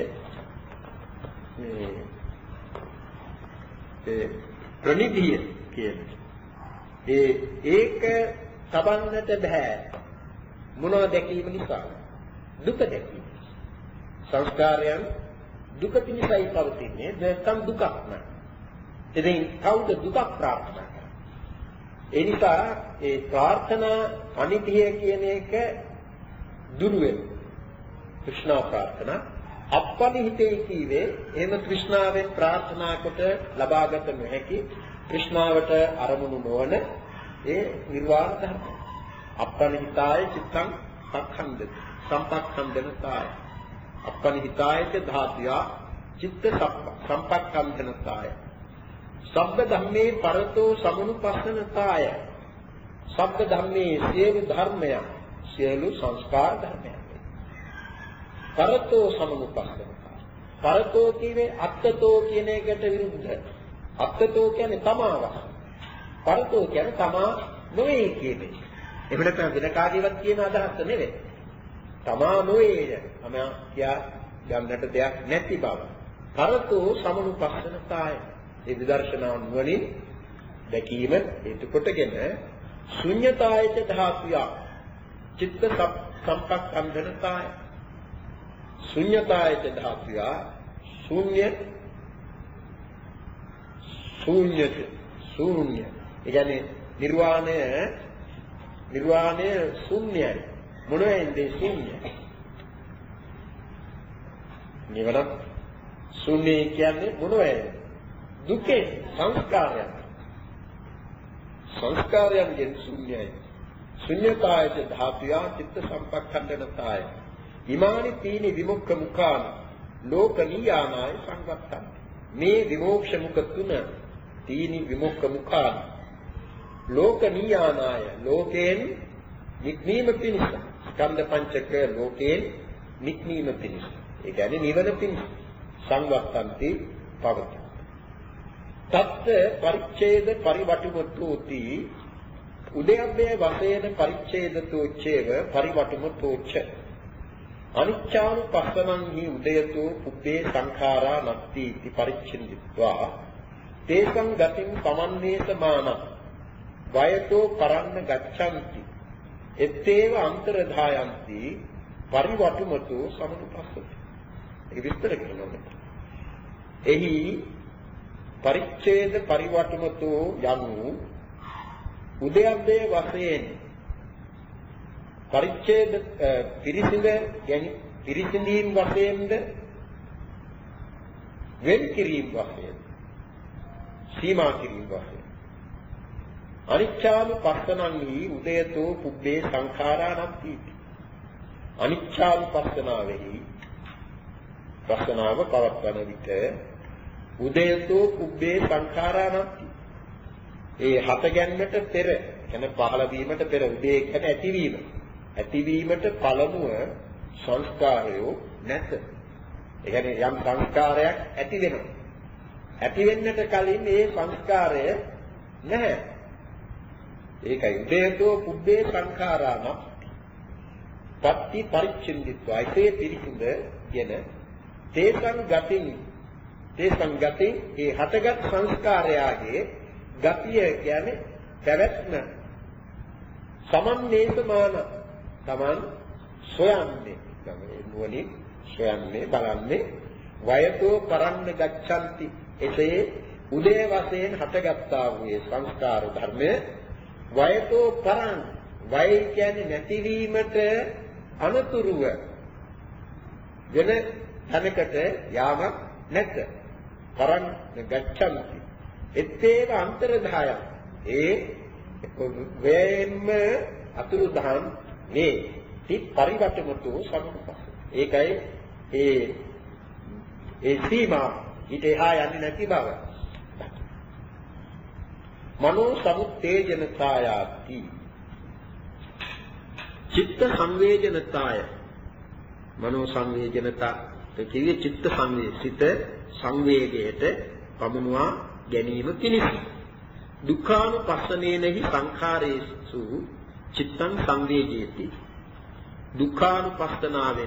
ඒ ප්‍රනිධිය කියන්නේ ඒ ඒක තබන්නට බෑ. මොනවද දැකීම නිසා? දුක දැකීම. සංස්කාරයන් දුක පිණිසයි පවතින්නේ. නැත්නම් දුකක් නෑ. ඉතින් කවුද දුක ප්‍රාර්ථනා කරන්නේ? ඒ නිසා ඒ ප්‍රාර්ථනා අනිත්‍ය කියන එක දුරු වෙනවා. કૃષ્ණ ප්‍රාර්ථනා අපනිහිතේ කීවේ එහෙම કૃષ્ණාවෙන් ප්‍රාර්ථනා කොට ලබාගත නොහැකි કૃષ્ණාවට අරමුණු නොවන ඒ නිර්වාණ ධර්ම. අපනිහිතාය චිත්තං පක්ඛන්ද සම්පක්ඛන්දනතාය. අපනිහිතාය ධාතුය චිත්ත සම්පක්ඛන්දනතාය. සබ්බ ධම්මේ පරතෝ සමුනුපස්සනතාය. සබ්බ ධම්මේ සියලු ධර්මයන්, සියලු සංස්කාර ධර්මයන්. පරතෝ සමුනුපස්සනතාය. පරතෝ කියන්නේ අත්තතෝ කියන එකට විරුද්ධ. අත්තතෝ කියන්නේ තමා වශයෙන්. පරතෝ කියන්නේ තමා නොවේ කියන්නේ. එහෙම නැත්නම් වෙන කාගේවත් කියන අදහස නෙවෙයි. තමා නොවේය. තම කියා ගන්නට දෙයක් නැති බව. පරතෝ සමුනුපස්සනතාය. ඒ විදර්ශනා නුවණින් දැකීම හේතු කොටගෙන ශුන්‍යතායච ධාතුය චිත්ත සම්පක්ඛන්දනතාය. ශුන්‍යතායච ධාතුය ශූන්‍ය ශූන්‍යත ශූන්‍ය. ඒ කියන්නේ නිර්වාණය නිර්වාණය ශූන්‍යයි. මොනවෙන්ද ශූන්‍යයි? නිවන ශූන්‍ය කියන්නේ මොනවද? දුකේ සංස්කාරයන්. සංස්කාරයන්ගෙන් ශූන්‍යයි. ශුන්‍යතායච ධාතුය චිත්ත සම්පක්ඛන්දනතාය. ඉමානි තීනි විමුක්ඛ මුඛාන ලෝකනීයානාය සංවත්තං. මේ විමෝක්ෂ මුඛ තුන තීනි විමුක්ඛ මුඛාන ලෝකනීයානාය ලෝකේන් නික්මීම පිණිස. ස්කන්ධ පංචක ලෝකේන් නික්මීම පිණිස. ඒ කියන්නේ නිවන පිණිස සංවත්තන්ති පවති. තත්ත පරිච්ඡේද පරිවටිමතෝති උදයබ්බේ වශයෙන් පරිච්ඡේදතෝ චේව පරිවටිමතෝච අනිච්ඡානුපස්සනං හි උදයතෝ පුබ්බේ සංඛාරා නත්ති इति පරිච්ඡින්දිत्वा තේසං ගතින් සමන්නේසමාන වයතෝ කරන්න ගච්ඡanti එත්තේව අන්තරධායන්ති පරිවටිමතෝ සමනුපස්සති. ඒක විස්තර කරනවා. එහි පරිච්ඡේද පරිවටිමතෝ යනු උදයබ්බේ වශයෙන් පරිච්ඡේද පිරිසිඳ يعني පිරිසිඳීම් වශයෙන්ද වෙන් කිරීම වශයෙන් සීමා කිරීම වශයෙන්. අනිච්චානුපස්සනන්හි උදයතෝ පුබ්බේ සංඛාරානත්ති. අනිච්චානුපස්සනාවෙහි පස්සනාව පවත්වන විට උදයතෝ පුබ්බේ සංඛාරානත්ති. ඒ හත ගැන්මට පෙර, කියන්නේ පහළ වීමට පෙර, උදේ කියන්නේ ඇතිවීම. ඇතිවීමට පළමුව සංස්කාරයෝ නැත. ඒ කියන්නේ යම් සංස්කාරයක් ඇති වෙනවා. ඇති වෙන්නට කලින් මේ සංස්කාරය නැහැ. ඒකයි උදේතෝ පුබ්බේ සංඛාරාන පත්‍ති පරිච්ඡින්දිත්වා. ඒ පිරිසිඳ කියන තේසං ගතින් තේසං ගතින් ඒ හටගත් සංස්කාරයාගේ ගතිය කියන්නේ පැවැත්ම සමන්නේසමාන තමන් සොයන්නේ නුවණින් සොයන්නේ බලන්නේ වයතෝ පරන්න ගච්ඡanti. එසේ උදේ වශයෙන් හටගත්තා වූ සංස්කාර ධර්මය වයතෝ පරන්, වය කියන්නේ නැතිවීමට අනතුරුව වෙන තැනකට යාමක් නැත. පරන් ගච්ඡanti එත්තේව අන්තරදාය. ඒ වේම අතුරු දහම් මේ ති පරිවර්තනතු සම්පස්ස. ඒකයි ඒ ඒ සීමා ඊට එහා යන්නේ නැති බව. මනෝ සමුත්තේජනතායාති. චිත්ත සංවේදනතාය. මනෝ සංවේදනතා කියේ චිත්ත සංවේසිත සංවේගයට පමුණවා ගැනීම පිණිස. දුක්ඛානුපස්සනේනහි සංඛාරේසු චිත්තං සංවේදේති. දුක්ඛානුපස්සනාවෙන්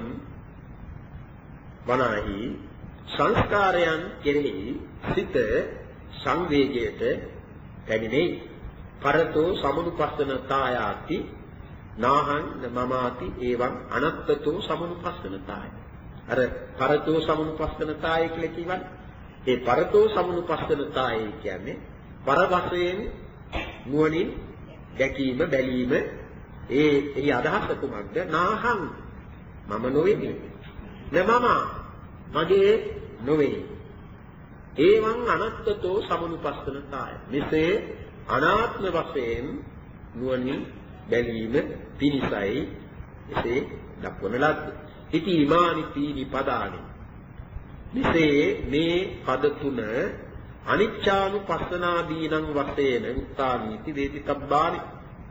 වනාහි සංස්කාරයන් කෙරෙහි සිත සංවේගයට පැමිණෙයි. පරතෝ සමුනුපස්සනතායාති නාහං මමාති එවං අනත්තතෝ සමුනුපස්සනතාය. අර පරතෝ සමුනුපස්සනතාය කියලා කියවනේ. ඒ පරතෝ සමුනුපස්සනතාය කියන්නේ පර වශයෙන් නුවණින් දැකීම බැලීම. ඒ එහි අදහස කුමක්ද? නාහං මම නොවේමි. නමම මගේ නොවේ. එවං අනත්තතෝ සමුනුපස්සනතාය. මෙසේ අනාත්ම වශයෙන් නුවණින් බැලීම පිණිසයි එසේ දක්වන ලද්දේ. ඉති ඉමානි තීනි පදානි. මෙසේ මේ පද තුන අනිච්චානුපස්සනාදීනං වශයෙන් උත්තානීති වේදිතබ්බානි.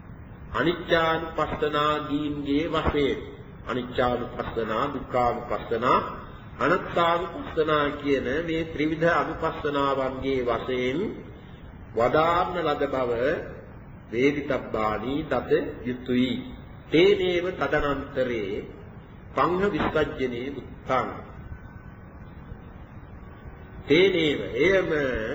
අනිච්චානුපස්සනාදීන්ගේ වශයෙන් අනිච්චානුපස්සනා, දුක්ඛානුපස්සනා, අනාත්මානුපස්සනා කියන මේ ත්‍රිවිධ අනුපස්සනාවන්ගේ වශයෙන් වදාන්න ලද බව වේදිතබ්බානි දත යුතුයි. තේනේව තදනන්තරේ පංහ විස්සජ්ජනේ උත්තං. තේනේව එයම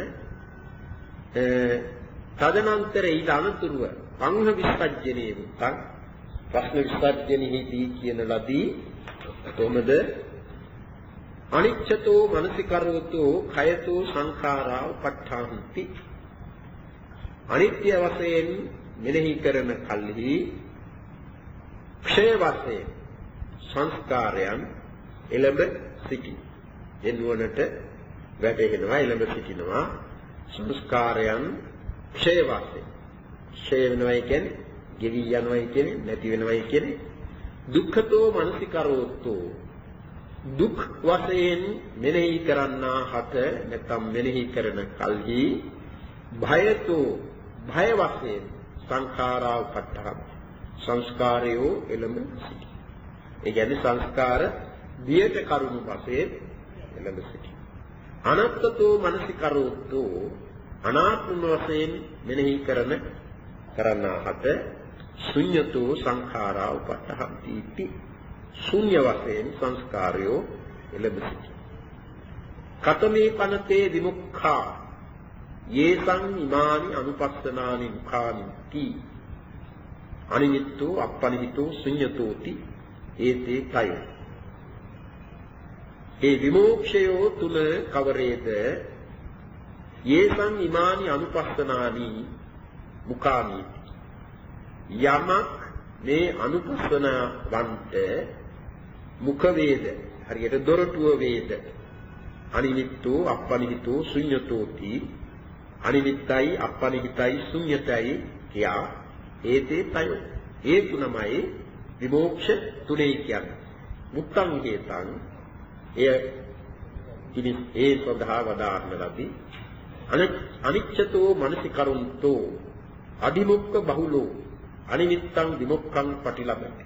තදනන්තරේ ඊට අනතුරුව පංහ විස්සජ්ජනේ උත්තං. ප්‍රශ්න විස්සජ්ජනෙහිදී කියන ලදී කොහොමද? අනිච්චතෝ මනසිකරවතෝ khයතෝ සංඛාරා උපට්ඨාන්ති. අනිත්‍ය වශයෙන් මෙනෙහි කරන කල්හි ක්ෂය වශයෙන් සංස්කාරයන් එළඹ සිටි. එනුවනට වැටෙනවා, එළඹ සිටිනවා. සංස්කාරයන් ක්ෂය වශයෙන් ක්ෂය වෙනවා කියන්නේ ගෙවි යනවා කියන්නේ නැති වෙනවා කියන්නේ. දුක්ඛතෝ මනසිකරවතෝ දුක් වශයෙන් මෙනෙහි කරන්නා හට නැත්නම් මෙනෙහි කරන කල්හි භයතෝ භය වශයෙන් සංඛාරා උපට්ඨාන සංස්කාරයෝ එළඹ සිටි. ඒ කියන්නේ සංස්කාර බියට කරුණු වශයෙන් එළඹ සිටි. අනත්තතෝ මනසිකරෝතෝ අනාත්ම වශයෙන් මෙනෙහි කරන කරන්නා හට ශුඤ්‍යතෝ සංඛාරා උපට්ඨහන්ති. ශුන්‍ය වශයෙන් සංස්කාරයෝ එළඹ සිටි. කතමේ පනතේ විමුක්ඛා යේසං ඉමානි අනුපස්සනානි මුඛානිති. අනිමිත්තෝ අපනිහිතෝ ශුඤ්‍යතෝති ඒතේ කය. ඒ විමුක්ෂයෝ තුල කවරේද? යේසං ඉමානි අනුපස්සනානි මුඛානිති. යමක් මේ අනුපස්සන වන්ට මුඛ වේද, හරියට දොරටුව වේද. අනිමිත්තෝ අපනිහිතෝ ශුඤ්‍යතෝති අනිමිත්තයි අපනිහිතයි ශුන්‍යතයි කියා ඒතේ තයෝ. ඒ තුනමයි විමෝක්ෂ තුනේ කියන්නේ. මුත්තං හේතං එය ඉනි ඒ සඳහා වදාරන ලදී. අනිච්චතෝ මනසිකරුන්තෝ අදිමුක්ඛ බහුලෝ අනිමිත්තං විමුක්ඛං පටිලබති.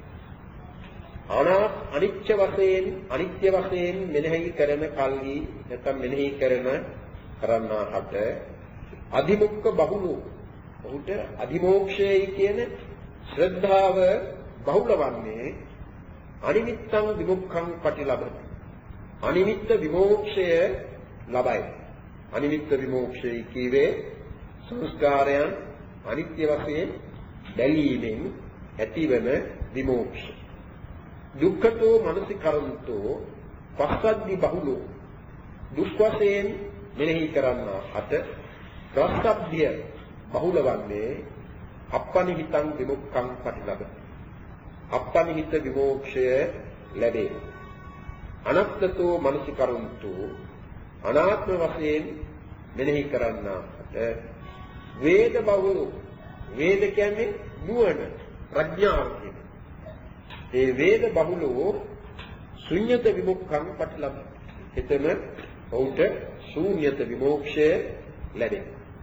අනාත් අනිච්ච වශයෙන් අනිත්‍ය වශයෙන් මෙනෙහි කරන කල්හි නැත්නම් මෙනෙහි කරන කරන්නාට අදිමුක්ඛ බහුලෝ ඔහුට අදිමෝක්ෂයයි කියන ශ්‍රද්ධාව බහුල වන්නේ අනිමිත්තං විමුක්ඛං පටිලබති. අනිමිත්ත විමෝක්ෂය ලබයි. අනිමිත්ත විමෝක්ෂය කීවේ සංස්කාරයන් අනිත්‍ය වශයෙන් බැලීමෙන් ඇතිවන විමෝක්ෂය. දුක්ඛතෝ මනසිකරන්තෝ පස්සද්දි බහුලෝ දුක් වශයෙන් මෙනෙහි කරන්නා හට රස්සබ්දිය බහුල වන්නේ අපනිහිතං විමුක්ඛං පටිලබති. අපනිහිත විමෝක්ෂය ලැබේ. අනත්තතෝ මනසිකරන්තෝ අනාත්ම වශයෙන් මෙනෙහි කරන්නාට වේද බහුලෝ වේද කියන්නේ නුවණ ප්‍රඥාව කියන්නේ. ඒ වේද බහුලෝ ශුන්‍යත විමුක්ඛං පටිලබති. එතන ඔහුට ශූන්‍යත විමෝක්ෂය ලැබේ.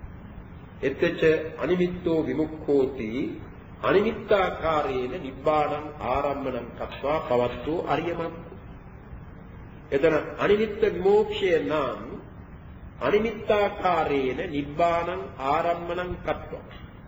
එතච අනිමිත්තෝ විමුක්ඛෝති අනිමිත්තාකාරේන නිබ්බාණං ආරම්මණං කତ୍වා පවත්තෝ අරියමං. එතන අනිමිත්ත විමෝක්ෂය නම් අනිමිත්තාකාරේන නිබ්බාණං ආරම්මණං කତ୍වා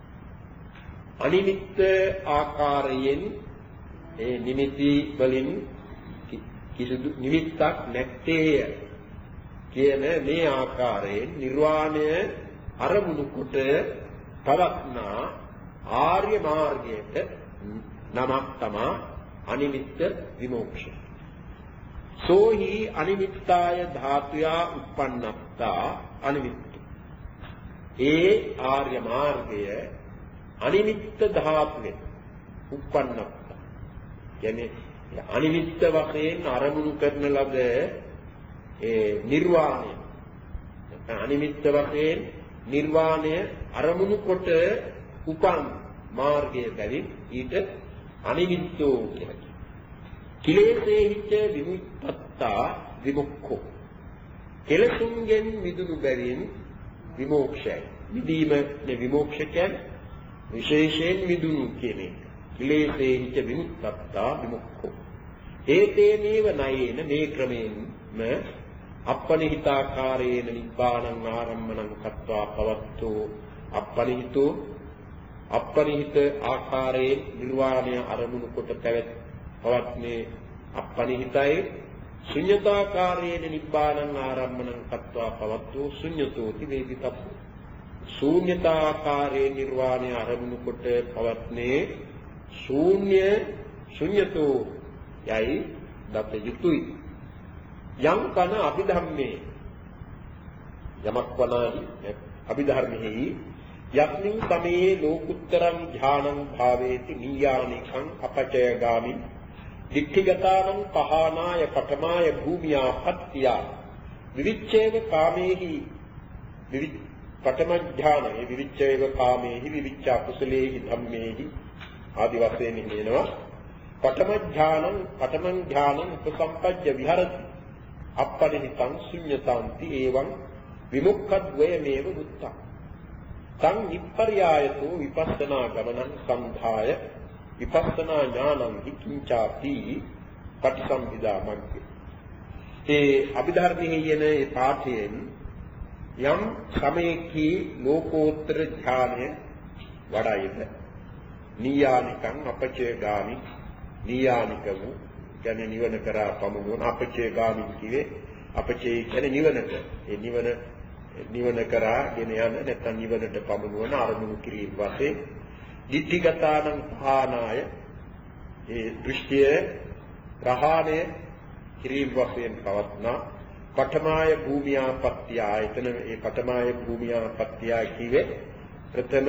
අනිමිත්ත ආකාරයෙන් ඒ නිමිති වලින් කිසිදු නිමිත්තක් නැත්තේය කියන මේ ආකාරයෙන් නිර්වාණය අරමුණු කොට පවත්නා ආර්ය මාර්ගයට නමක් තමා අනිමිත්ත විමෝක්ෂය. සෝහි අනිමිත්තාය ධාතුයා උප්පන්නත්තා අනිමිත්ත. ඒ ආර්ය මාර්ගය අනිමිත්ත ධාතුවේ උප්පන්නත්තා. කියන්නේ අනිමිත්ත වශයෙන් අරමුණු කරන ලද ඒ නිර්වාණය. අනිමිත්ත වශයෙන් නිර්වාණය අරමුණු කොට උපන් මාර්ගයේ බැවින් ඊට අනිමිත්තෝ කියලා කියනවා. කිලේශේහිච්ච විමුක්තත්තා විමුක්ඛෝ. කෙලසුන්ගෙන් මිදුණු බැවින් විමෝක්ෂයයි. මිදීම නේ විමෝක්ෂ කියන්නේ විශේෂයෙන් මිදුණු කියන එක. කිලේශේහිච්ච විමුක්තත්තා විමුක්ඛෝ. ඒතේනේව නයේන මේ ක්‍රමයෙන්ම අපනිහිතාකාරේන නිබ්බාණං ආරම්මණං කତ୍වා පවත්තෝ අපනිහිතෝ අපනිහිත ආකාරයේ නිර්වාණය අරමුණු කොට පැවැත් පවත්නේ අපනිහිතයි ශුන්‍යතාකාරයේ නිබ්බාණං ආරම්මණං කତ୍වා පවත්තෝ ශුන්‍යතෝති වේදිතප්ප. ශූන්‍යතාකාරයේ නිර්වාණය අරමුණු කොට පවත්නේ ශූන්‍ය ශුන්‍යතෝ යයි දත යුතුයි. යම් කන අභිධම්මේ යමක් වනාහි අභිධර්මෙහි යක්මින් සමේ ලෝකුත්තරං ඥානං භාවේති නීයානිකං අපචයගාමි දික්ඛිගතානං පහනාය පඨමාය භූමියා පත්‍ත්‍ය විවිච්ඡේව කාමේහි විවි පඨම ඥානයේ විවිච්ඡේව කාමේහි විවිච්ඡා කුසලේහි ධම්මේහි ආදි වශයෙන් කියනවා. පඨම ඥානං පඨම ඥානං උපසම්පජ්ජ විහරති අපරිහිතං ශුඤ්ඤතාන්ති එවං විමුක්ඛද්වයමේව බුත්තං තං විපර්යායතෝ විපස්සනා ගමනං සම්ධාය විපස්සනා ඥානං කිංචාති පටිසම්භිදා මග්ගේ. ඒ අභිධර්මයේ කියන ඒ පාඨයෙන් යම් සමයේකී ලෝකෝත්තර ඥානය වඩයිද නීයානිකං අපචේගාමි නීයානික වූ කියන්නේ නිවන කරා පමුණුවන අපචේ ගාමින් කිවේ අපචේ කියන්නේ නිවනට. ඒ නිවන නිවන කරා ගෙන යන නැත්නම් නිවනට පමුණුවන අරමුණු කිරීම වශයෙන් දිට්ඨිගතානං පහනාය ඒ දෘෂ්ටිය ප්‍රහාණය කිරීම වශයෙන් පවත්නා පඨමාය භූමියාපත්‍ය ආයතන. ඒ පඨමාය භූමියාපත්‍ය කිවේ ප්‍රථම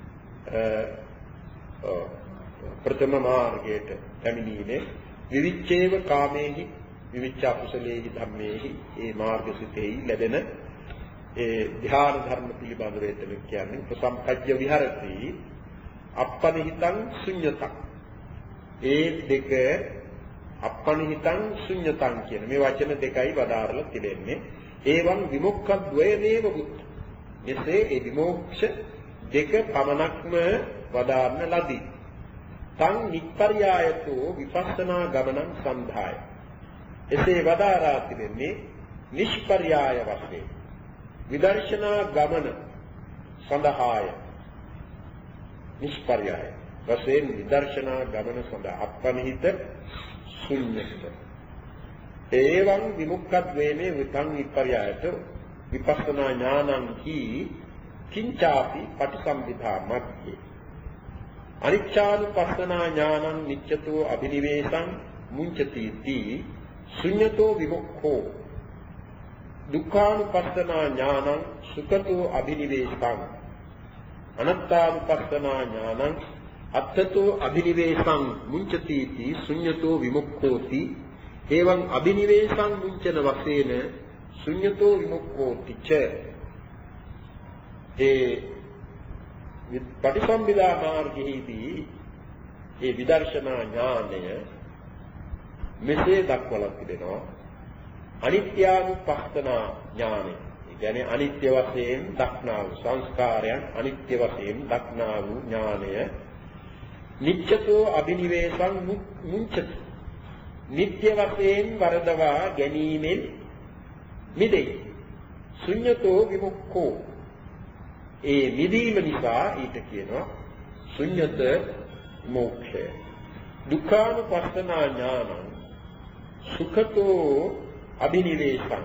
ප්‍රථම මාර්ගයට පැමිණීමේ විවිච්ඡේව කාමේහි විවිච්ඡා කුසලේහි ධම්මේහි ඒ මාර්ගසිතෙහි ලැබෙන ඒ ධ්‍යාන ධර්ම පිළිබඳව එතන කියන්නේ ප්‍රසම්පජ්ජ විහරති අපනිහිතං ශුඤ්ඤතං. ඒ දෙක අපනිහිතං ශුඤ්ඤතං කියන මේ වචන දෙකයි වදාරලා තිබෙන්නේ. ඒවන් විමුක්ඛද්වයමේව බුද්ධ. එසේ ඒ විමෝක්ෂ දෙක පමණක්ම වදාරන ලදී. තං නිප්පර්යායතෝ විපස්සනා ගමනං සම්ධාය. එසේ වදාරා තිබෙන්නේ නිෂ්පර්යාය වශයෙන් විදර්ශනා ගමන සඳහාය. නිෂ්පර්යාය වශයෙන් විදර්ශනා ගමන සඳහා අපනිහිත ශුන්‍යත. ඒවං විමුක්ඛද්වේමේ විතං නිප්පර්යායතෝ විපස්සනා ඥානං කි කිංචාපි පටිසම්භිදා මග්ගේ අනිච්ඡානුපස්සනා ඥානං නිච්ඡතෝ අභිනිවේෂං මුංචති තී ශුඤ්ඤතෝ විමුක්ඛෝ දුක්ඛානුපස්සනා ඥානං සුඛතෝ අභිනිවේෂං අනත්තානුපස්සනා ඥානං අත්තතෝ අභිනිවේෂං මුංචති තී ශුඤ්ඤතෝ විමුක්ඛෝති එවං අභිනිවේෂං මුංචන වශයෙන් ශුඤ්ඤතෝ විමුක්ඛෝති ච. ඒ පටිසම්භිදා මාර්ගයේදී ඒ විදර්ශනා ඥානය මෙසේ දක්වලා තිබෙනවා. අනිත්‍යානුපස්සනා ඥානය. ඒ කියන්නේ අනිත්‍ය වශයෙන් දක්නා වූ සංස්කාරයන් අනිත්‍ය වශයෙන් දක්නා වූ ඥානය නිච්ඡතෝ අභිනිවේෂං මුංචති. නිත්‍ය වශයෙන් වරදවා ගැනීමෙන් මිදෙයි. ශුඤ්ඤතෝ විමුක්ඛෝ. ඒ මිදීම නිසා ඊට කියනවා ශුඤ්ඤත මෝක්ෂය. දුක්ඛානුපස්සනා ඥානං සුඛතෝ අභිනිවේෂං.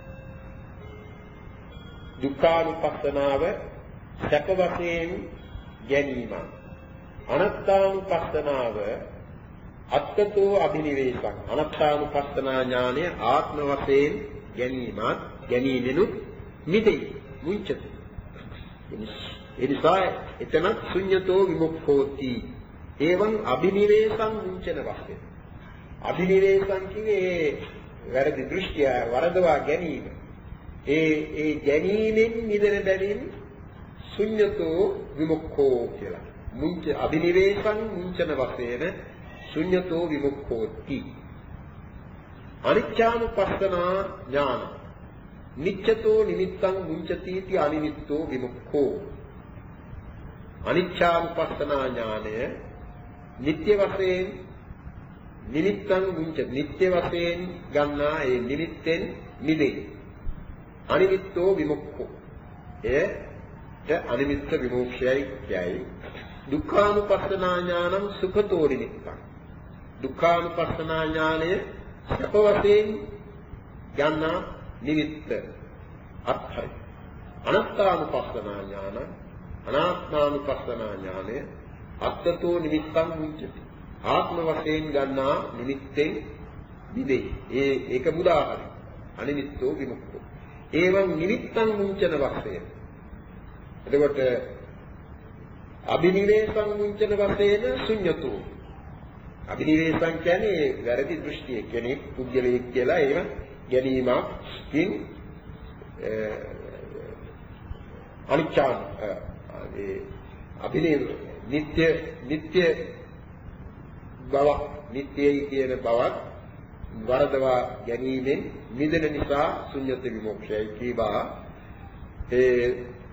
දුක්ඛානුපස්සනාව සැප වශයෙන් ගැනීම. අනත්තානුපස්සනාව අත්තතෝ අභිනිවේෂං. අනත්තානුපස්සනා ඥානය ආත්ම වශයෙන් ගැනීමත් ගැනීමෙනුත් මිදෙයි මුංචති. එනිසා එතන ශුඤ්ඤතෝ විමුක්ඛෝති. එවං අභිනිවේෂං මුංචන වශයෙන්. අභිනිවේෂං කියේ වැරදි දෘෂ්ටිය වරදවා ගැනීම. ඒ ඒ ගැනීමෙන් මිදෙන බැවින් ශුඤ්ඤතෝ විමුක්ඛෝ කියලා. මුංච අභිනිවේෂං මුංචන වශයෙන් ශුඤ්ඤතෝ විමුක්ඛෝති. අනිච්ඡානුපස්සනා ඥාන නිච්ඡතෝ නිමිත්තං මුංචති इति අනිමිත්තෝ විමුක්ඛෝ. අනිච්ඡානුපස්සනා ඥානය නිත්‍ය වශයෙන් නිමිත්තං මුංචති. නිත්‍ය වශයෙන් ගන්නා ඒ නිමිත්තෙන් මිදෙයි. අනිමිත්තෝ විමුක්ඛෝ. එයට අනිමිත්ත විමුක්ඛයයි කියයි. දුක්ඛානුපස්සනා ඥානං සුඛතෝ නිමිත්තං. දුක්ඛානුපස්සනා ඥානය සැප වශයෙන් ගන්නා නිමිත්ත අත්හයි. අනත්තානුපස්සනා ඥාන අනාත්මානුපස්සනා ඥානය අත්තතෝ නිමිත්තං මුංචති. ආත්ම වශයෙන් ගන්නා නිමිත්තෙන් මිදෙයි. ඒ ඒක මුදාහරි. අනිමිත්තෝ විමුක්ඛෝ. ඒවං නිමිත්තං මුංචන වශයෙන්. එතකොට අභිනිවේෂං මුංචන වශයෙන් ශුඤ්ඤතෝ. අභිනිවේෂං කියන්නේ වැරදි දෘෂ්ටිය කෙනෙක් පුද්ගලයෙක් කියලා ඒව ගැනීමකින් අනිච්චාන් ඒ අභිනව නිත්‍ය නිත්‍ය බව නිත්‍යයි කියන බවත් වරදවා ගැනීමෙන් මිදෙන නිසා ශුන්‍යත විමුක්තියයි කීවා. ඒ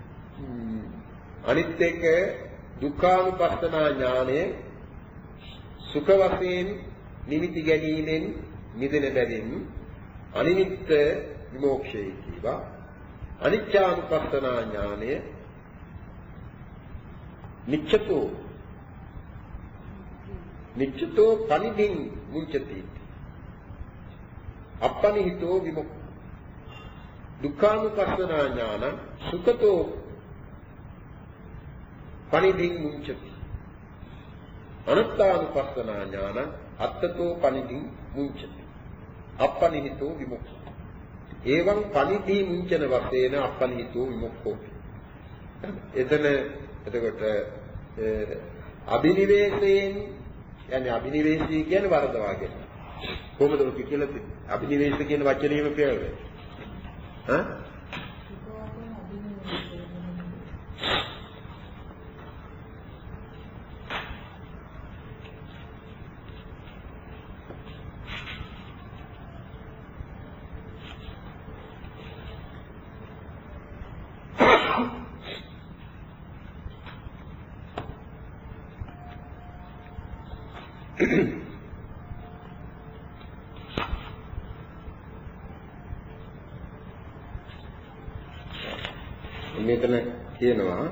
අනිත් එක දුක්ඛානුපස්සනා ඥානය සුඛ වශයෙන් නිමිති ගැනීමෙන් මිදෙන බැවින් අනිමිත්ත විමුක්තියයි කීවා. අනිච්චානුපස්සනා ඥානය නිච්ඡතෝ නිච්ඡතෝ පනිදින් මුංචති අපනිහිතෝ විමුක්ඛ. දුක්ඛානුපස්සනා ඥාන සුඛතෝ පනිදින් මුංචති. අනත්තානුපස්සනා ඥාන අත්තතෝ පනිදින් මුංචති අපනිහිතෝ විමුක්ඛ. එවං පනිදී මුංචන වශයෙන් අපනිහිතෝ විමුක්ඛෝ. එතන එතකොට අභිනිවේෂයෙන් يعني අභිනිවේෂී කියන්නේ වරදවාගෙන. කොහොමද ඔක කියලා තියෙන්නේ? අභිනිවේෂ කියන වචනේම කියවල. හා? මෙතන කියනවා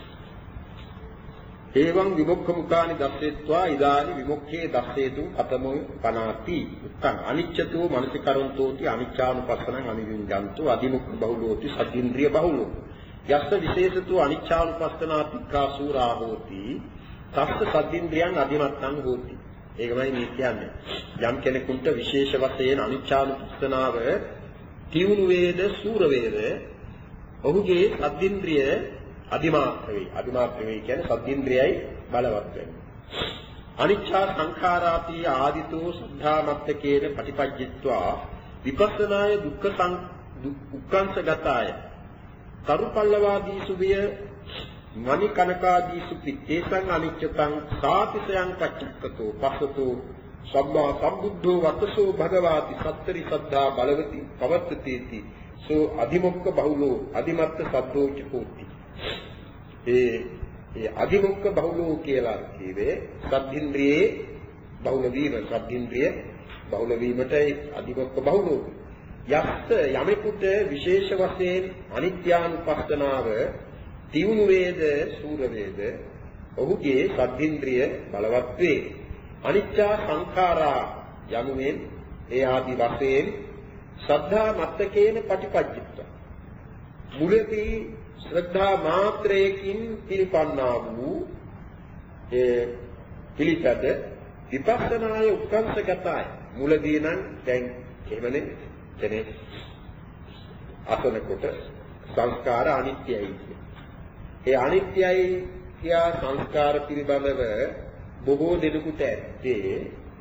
ඒවං විමුක්ඛ මුඛානි දස්සෙත්වා ඉදානි විමුක්ඛේ දස්සේතු කතමෝ පනාති උත්තං අනිච්චතෝ මනසිකරන්තෝති අනිච්ඡානුපස්සනං අනිවිඤ්ඤන්තෝ අදිමුක්ඛ බහුලෝති සද්දීන්ද්‍රිය බහුලෝ යස්ස විශේෂතෝ අනිච්ඡානුපස්සනා පික්ඛාසූරා හෝති තස්ස සද්දීන්ද්‍රියං අදිමත්තං හෝති. ඒකමයි මේ කියන්නේ. යම් කෙනෙකුට විශේෂ වශයෙන් අනිච්ඡානුපස්සනාව තියුණු වේද සූර වේද ඔහුගේ සද්දීන්ද්‍රිය අදිමාත්‍ර වේ. අදිමාත්‍ර වේ කියන්නේ සද්දීන්ද්‍රියයි බලවත් වෙනවා. අනිච්චා සංඛාරාපි ආදිතෝ සද්ධාමත්තකේන පටිපජ්ජිත්වා විපස්සනාය දුක්ඛ සං උක්ඛංශගතාය කරුපල්ලවාදී සුභිය මණි කනකාදී සුපිත්තේසං අනිච්චතං සාතිසයන් පච්චක්කතෝ පස්සතෝ සම්මා සම්බුද්ධෝ වතසෝ භගවාති සත්තරි සද්ධා බලවති පවත්තති සෝ අදිමොක්ඛ බහුලෝ අදිමත්ත සද්දෝච හෝති. ඒ ඒ අදිමොක්ඛ බහුලෝ කියලා කියවේ සද්ධින්ද්‍රියේ බහුල වීම. සද්ධින්ද්‍රිය බහුල වීමට අදිමොක්ඛ බහුලෝ යස්ස යමෙකුට විශේෂ වශයෙන් අනිත්‍යානුපස්සනාව තියුණු වේද සූර වේද ඔහුගේ සද්ධින්ද්‍රිය බලවත් වේ. අනිච්චා සංඛාරා යනුවෙන් ඒ ආදි වශයෙන් ශ්‍රද්ධා මත්තකේන පටිපජ්ජිත්වා මුලදී ශ්‍රද්ධා මාත්‍රයකින් පිළිපන්නා වූ ඒ පිළිපද විපස්සනාය උක්ඛංශගතයි. මුලදී නම් දැන් එහෙමනේ එතනේ අසනකොට සංස්කාර අනිත්‍යයි. ඒ අනිත්‍යයි කියා සංස්කාර පිළිබඳව බොහෝ දෙනෙකුට ඇත්තේ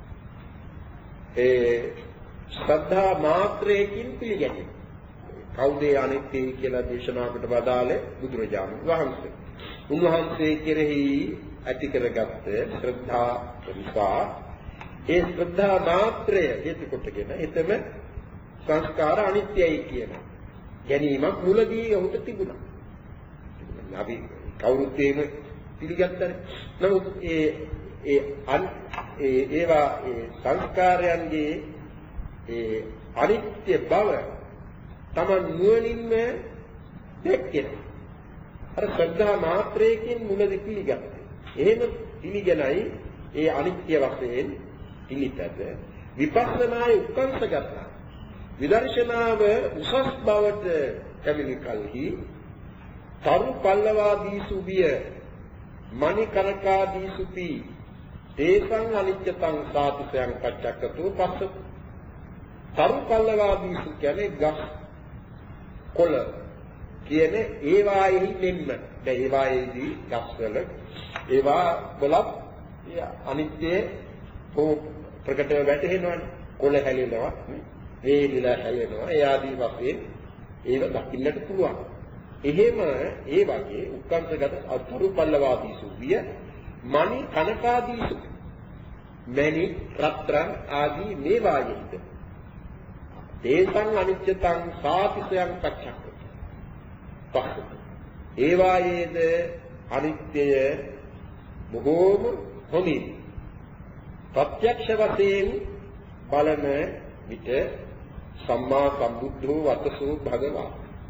ඒ ශ්‍රද්ධා මාත්‍රයකින් පිළිගැනීම. කවුද අනිත්‍යයි කියලා දේශනාවකට වදාළේ බුදුරජාණන් වහන්සේ. උන්වහන්සේ කෙරෙහි ඇති කරගත්ත ශ්‍රද්ධා නිසා ඒ ශ්‍රද්ධා මාත්‍රය හේතු කොටගෙන එතම සංස්කාර අනිත්‍යයි කියන ගැනීමක් මුලදී ඔහුට තිබුණා. අපි කවුරුත් එහෙම පිළිගත්තනේ. නමුත් ඒ ඒ ඒ ඒවා ඒ සංස්කාරයන්ගේ ඒ අනිත්‍ය බව තමන් නුවණින්ම දැක්කේ. අර ශ්‍රද්ධා මාත්‍රයකින් මුලදී පිළිගත්තේ. එහෙම පිළිගෙනයි ඒ අනිත්‍ය වශයෙන් පිළිපැද විපස්සනායි උක්ඛංශගත විදර්ශනාව උසස් බවට කැමිනි කල්හි තරු පල්ලවාදී සුභිය මණි කනකාදී සුපි තේසං අනිච්චතං සාතිසයන් පච්චක්කතෝ පස්ස තරු පල්ලවාදී සු කියන්නේ ගස් කොළ කියන ඒවාෙහි මෙන්න දැන් ඒවාෙහිදී ගස්වල ඒවා වලත් අනිත්‍ය ප්‍රකටව වැටෙනවනේ. කොළ හැලෙනවා වේලිලා හැලෙනවා ඒ ආදී වශයෙන් ඒව දකින්නට පුළුවන්. එහෙම ඒ වගේ උක්කංශගත අතුරු පල්ලවාදී සුභිය මණි කනකාදී සුභ මණි රත්රන් ආදී මේවායෙහිද දේසං අනිච්චතං සාතිසයන් පච්චක්ක පස්ස ඒවායේද අනිත්‍යය බොහෝම හොඳින් ප්‍රත්‍යක්ෂ වශයෙන් බලන විට සම්මා සම්බුද්ධෝ වතසෝ භගවා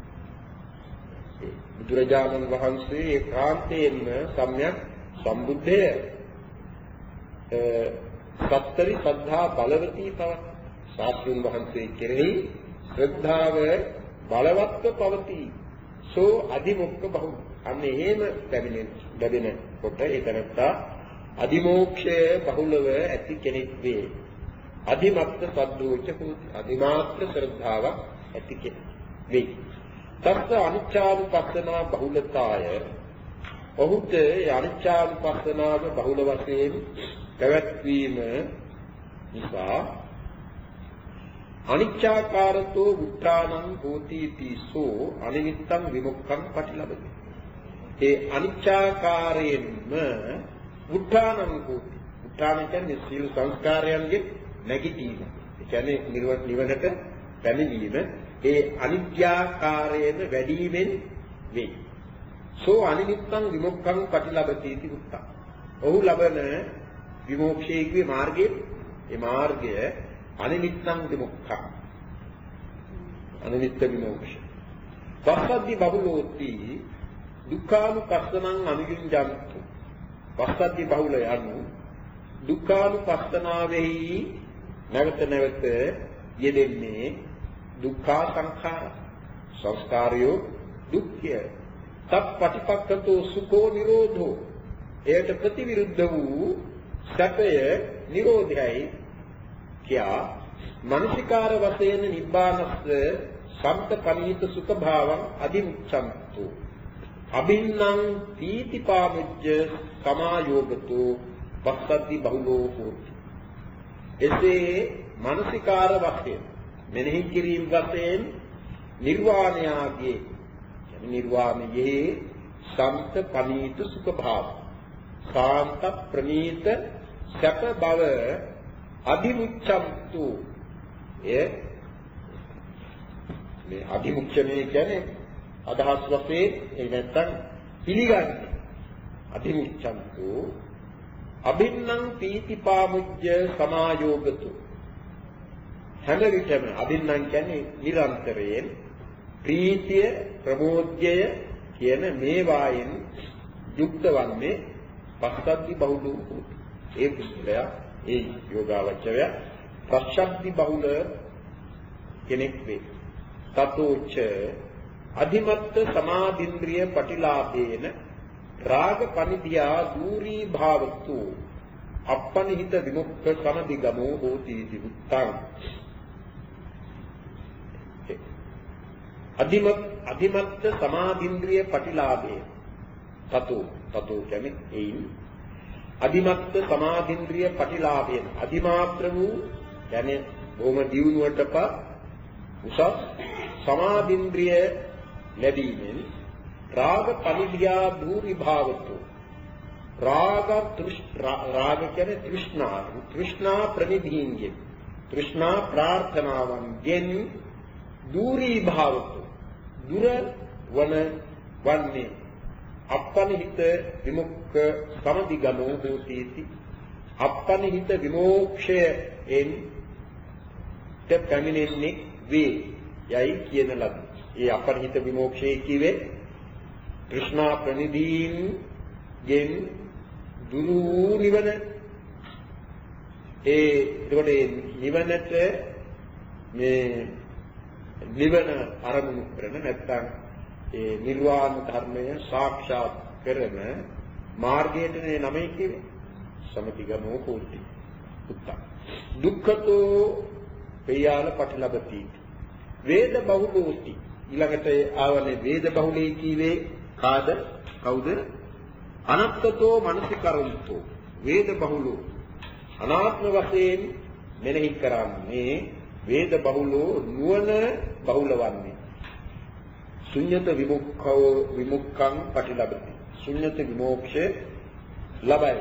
බුදුරජාණන් වහන්සේ ඒකාන්තයෙන්ම සම්‍යක් සම්බුද්ධය සත්තරි ශ්‍රද්ධා බලවතී පවත් සාස්ත්‍රුන් වහන්සේ කෙරෙහි ශ්‍රද්ධාව බලවත්ව පවතී. සෝ අදිමොක්ඛ බහු අන්න එහෙම ලැබෙන ලැබෙන කොට ඒතනත්තා අදිමෝක්ෂය බහුලව ඇති කෙනෙක් වේ. අදිමත්ත සද්දෝච හෝති අදිමාත්‍ර ශ්‍රද්ධාවක් ඇති කෙනෙක් වේ. තස්ස අනිච්චානුපස්සනා බහුලතාය ඔහුට අනිච්චානුපස්සනාව බහුල වශයෙන් පැවැත්වීම නිසා අනිච්චාකාරතෝ උත්‍රාණං හෝති තීසෝ අනිමිත්තං විමුක්ඛං පටිලබති. ඒ අනිච්චාකාරයෙන්ම උත්‍රාණං හෝති. උත්‍රාණ කියන්නේ සීල සංස්කාරයන්ගේ නැගිටීම. ඒ කියන්නේ නිවනට පැමිණීම. ඒ අනිත්‍යාකාරයෙන් වැඩිවීමෙන් වේ. සෝ අනිමිත්තං විමුක්ඛං පටිලබති इति උත්තා. ඔහු ලබන විමුක්ෂයේ කිව්වේ මාර්ගයේ ඒ මාර්ගය අනිමිත්තං විමුක්ඛං අනිමිත්ත විමුක්ෂ පස්සද්ධි බහුලෝති දුක්ඛානුපස්සනං අනුගින්ජන්තු පස්සද්ධි බහුල යනු දුක්ඛානුපස්සනාවෙහි නැවත නැවත යෙදෙන්නේ දුක්ඛා සංඛාර සංස්කාරයෝ දුක්ඛය තප්පටිපක්ඛතෝ සුඛෝ නිරෝධෝ එයට ප්‍රතිවිරුද්ධ වූ සැපය නිරෝධයයි කියා මනසිකාර වශයෙන් නිබ්බානස්ස සම්පපනීත සුඛ භාවං අදිමුච්ඡන්තු අබින්නම් පීතිපාමුජ්ජ සමායෝගතෝ පස්සද්ධි බහුලෝ හෝති එසේ මනසිකාර වශයෙන් මෙනෙහි කිරීම වශයෙන් නිර්වාණයාගේ නිර්වාණයේ සම්ත පනීත සුඛ භාව සාන්ත ප්‍රණීත සැප බව අදිමුච්ඡන්තු ඒ මේ අදිමුච්ඡනේ කියන්නේ අදහස් වශයෙන් ඒ නැත්තම් පිළිගන්නේ අදිමුච්ඡන්තු අබින්නම් පීතිපාමුජ්ජ සමායෝගතු හැම විටම අබින්නම් කියන්නේ නිරන්තරයෙන් ප්‍රීතිය ප්‍රමෝද්‍යය කියන මේ වායෙන් යුක්ත වන්නේ පස්සද්ධි බහුල ඒ පුද්ගලයා ඒ යෝගාවචරය ප්‍රශක්ති බහුල කෙනෙක් වේ. තතෝච අධිමත්ත සමාධින්ද්‍රිය පටිලාභේන රාග පනිදියා දූරී භාවතු අපනිහිත විමුක්ඛ සමදිගමෝ හෝති විමුක්තං අධිමත් අධිමත්ත සමාධින්ද්‍රිය පටිලාභේ තතෝ තතෝ කියන්නේ එයින් අධිමත්ත සමාධින්ද්‍රිය පටිලාභයෙන් අධිමාත්‍ර වූ කියන්නේ බොහොම දියුණුවටපත් උසස් සමාධින්ද්‍රිය ලැබීමෙන් රාග පරිද්‍යා දූරි භාවතු රාග රාග කියන්නේ තෘෂ්ණා තෘෂ්ණා ප්‍රනිධීන්ගේ තෘෂ්ණා ප්‍රාර්ථනාවන්ගෙන් දූරි භාවතු දුර වන වන්නේ අපනිහිත විමුක්ඛ සමදිගමෝ හෝති අපනිහිත විමෝක්ෂයෙන් තැපැමිනෙන්නේ වේ යයි කියන ලද. ඒ අපනිහිත විමෝක්ෂයේ කිවේ කෘෂ්ණා ප්‍රනිදීන් ගෙන් දුරු නිවන ඒ එතකොට නිවනට මේ නිවන අරමුණු කරන නැත්නම් ඒ නිර්වාණ ධර්මය සාක්ෂාත් කරන මාර්ගයට නේ නමයි කියේ සමතිගමෝ හෝති උත්තර දුක්ඛතෝ පේයාල පටිලබති වේද බහුලෝති ඊළඟට ආවනේ වේද බහුලේ කීවේ කාද කවුද අනත්තතෝ මනසිකරන්තෝ වේද බහුලෝ අනාත්ම වශයෙන් මෙනෙහි කරන්නේ වේද බහුලෝ නුවණ බහුලවන්නේ ශුන්‍යත විමුක්ඛෝ විමුක්ඛං පටිලබති ශුන්‍යත විමෝක්ෂේ ලබයි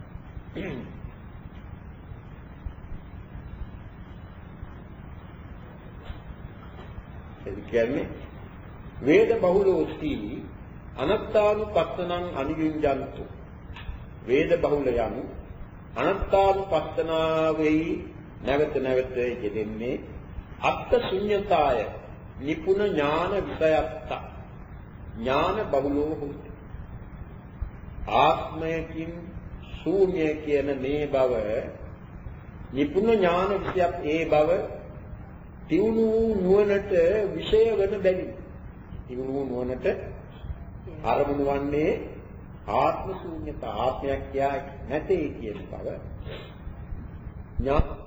ඒ කියන්නේ වේද බහුලෝස්ති අනත්තානුපස්සනං අනිවිඤ්ඤන්තු වේද බහුල යනු අනත්තානුපස්සනාවෙහි නැවත නැවත යෙදෙන්නේ අත්ථ ශුන්‍යතාය නිපුණ ඥාන විෂයත්ත ඥාන බහුලෝ හොති ආත්මයකින් ශූන්‍ය කියන මේ බව නිපුණ ඥාන විෂයක් ඒ බව තියුණු නුවණට විෂය වෙන බැරි තියුණු නුවණට අරමුණු වන්නේ ආත්ම ශූන්‍යත ආත්මයක් කියා නැtei කියන බව ඥාන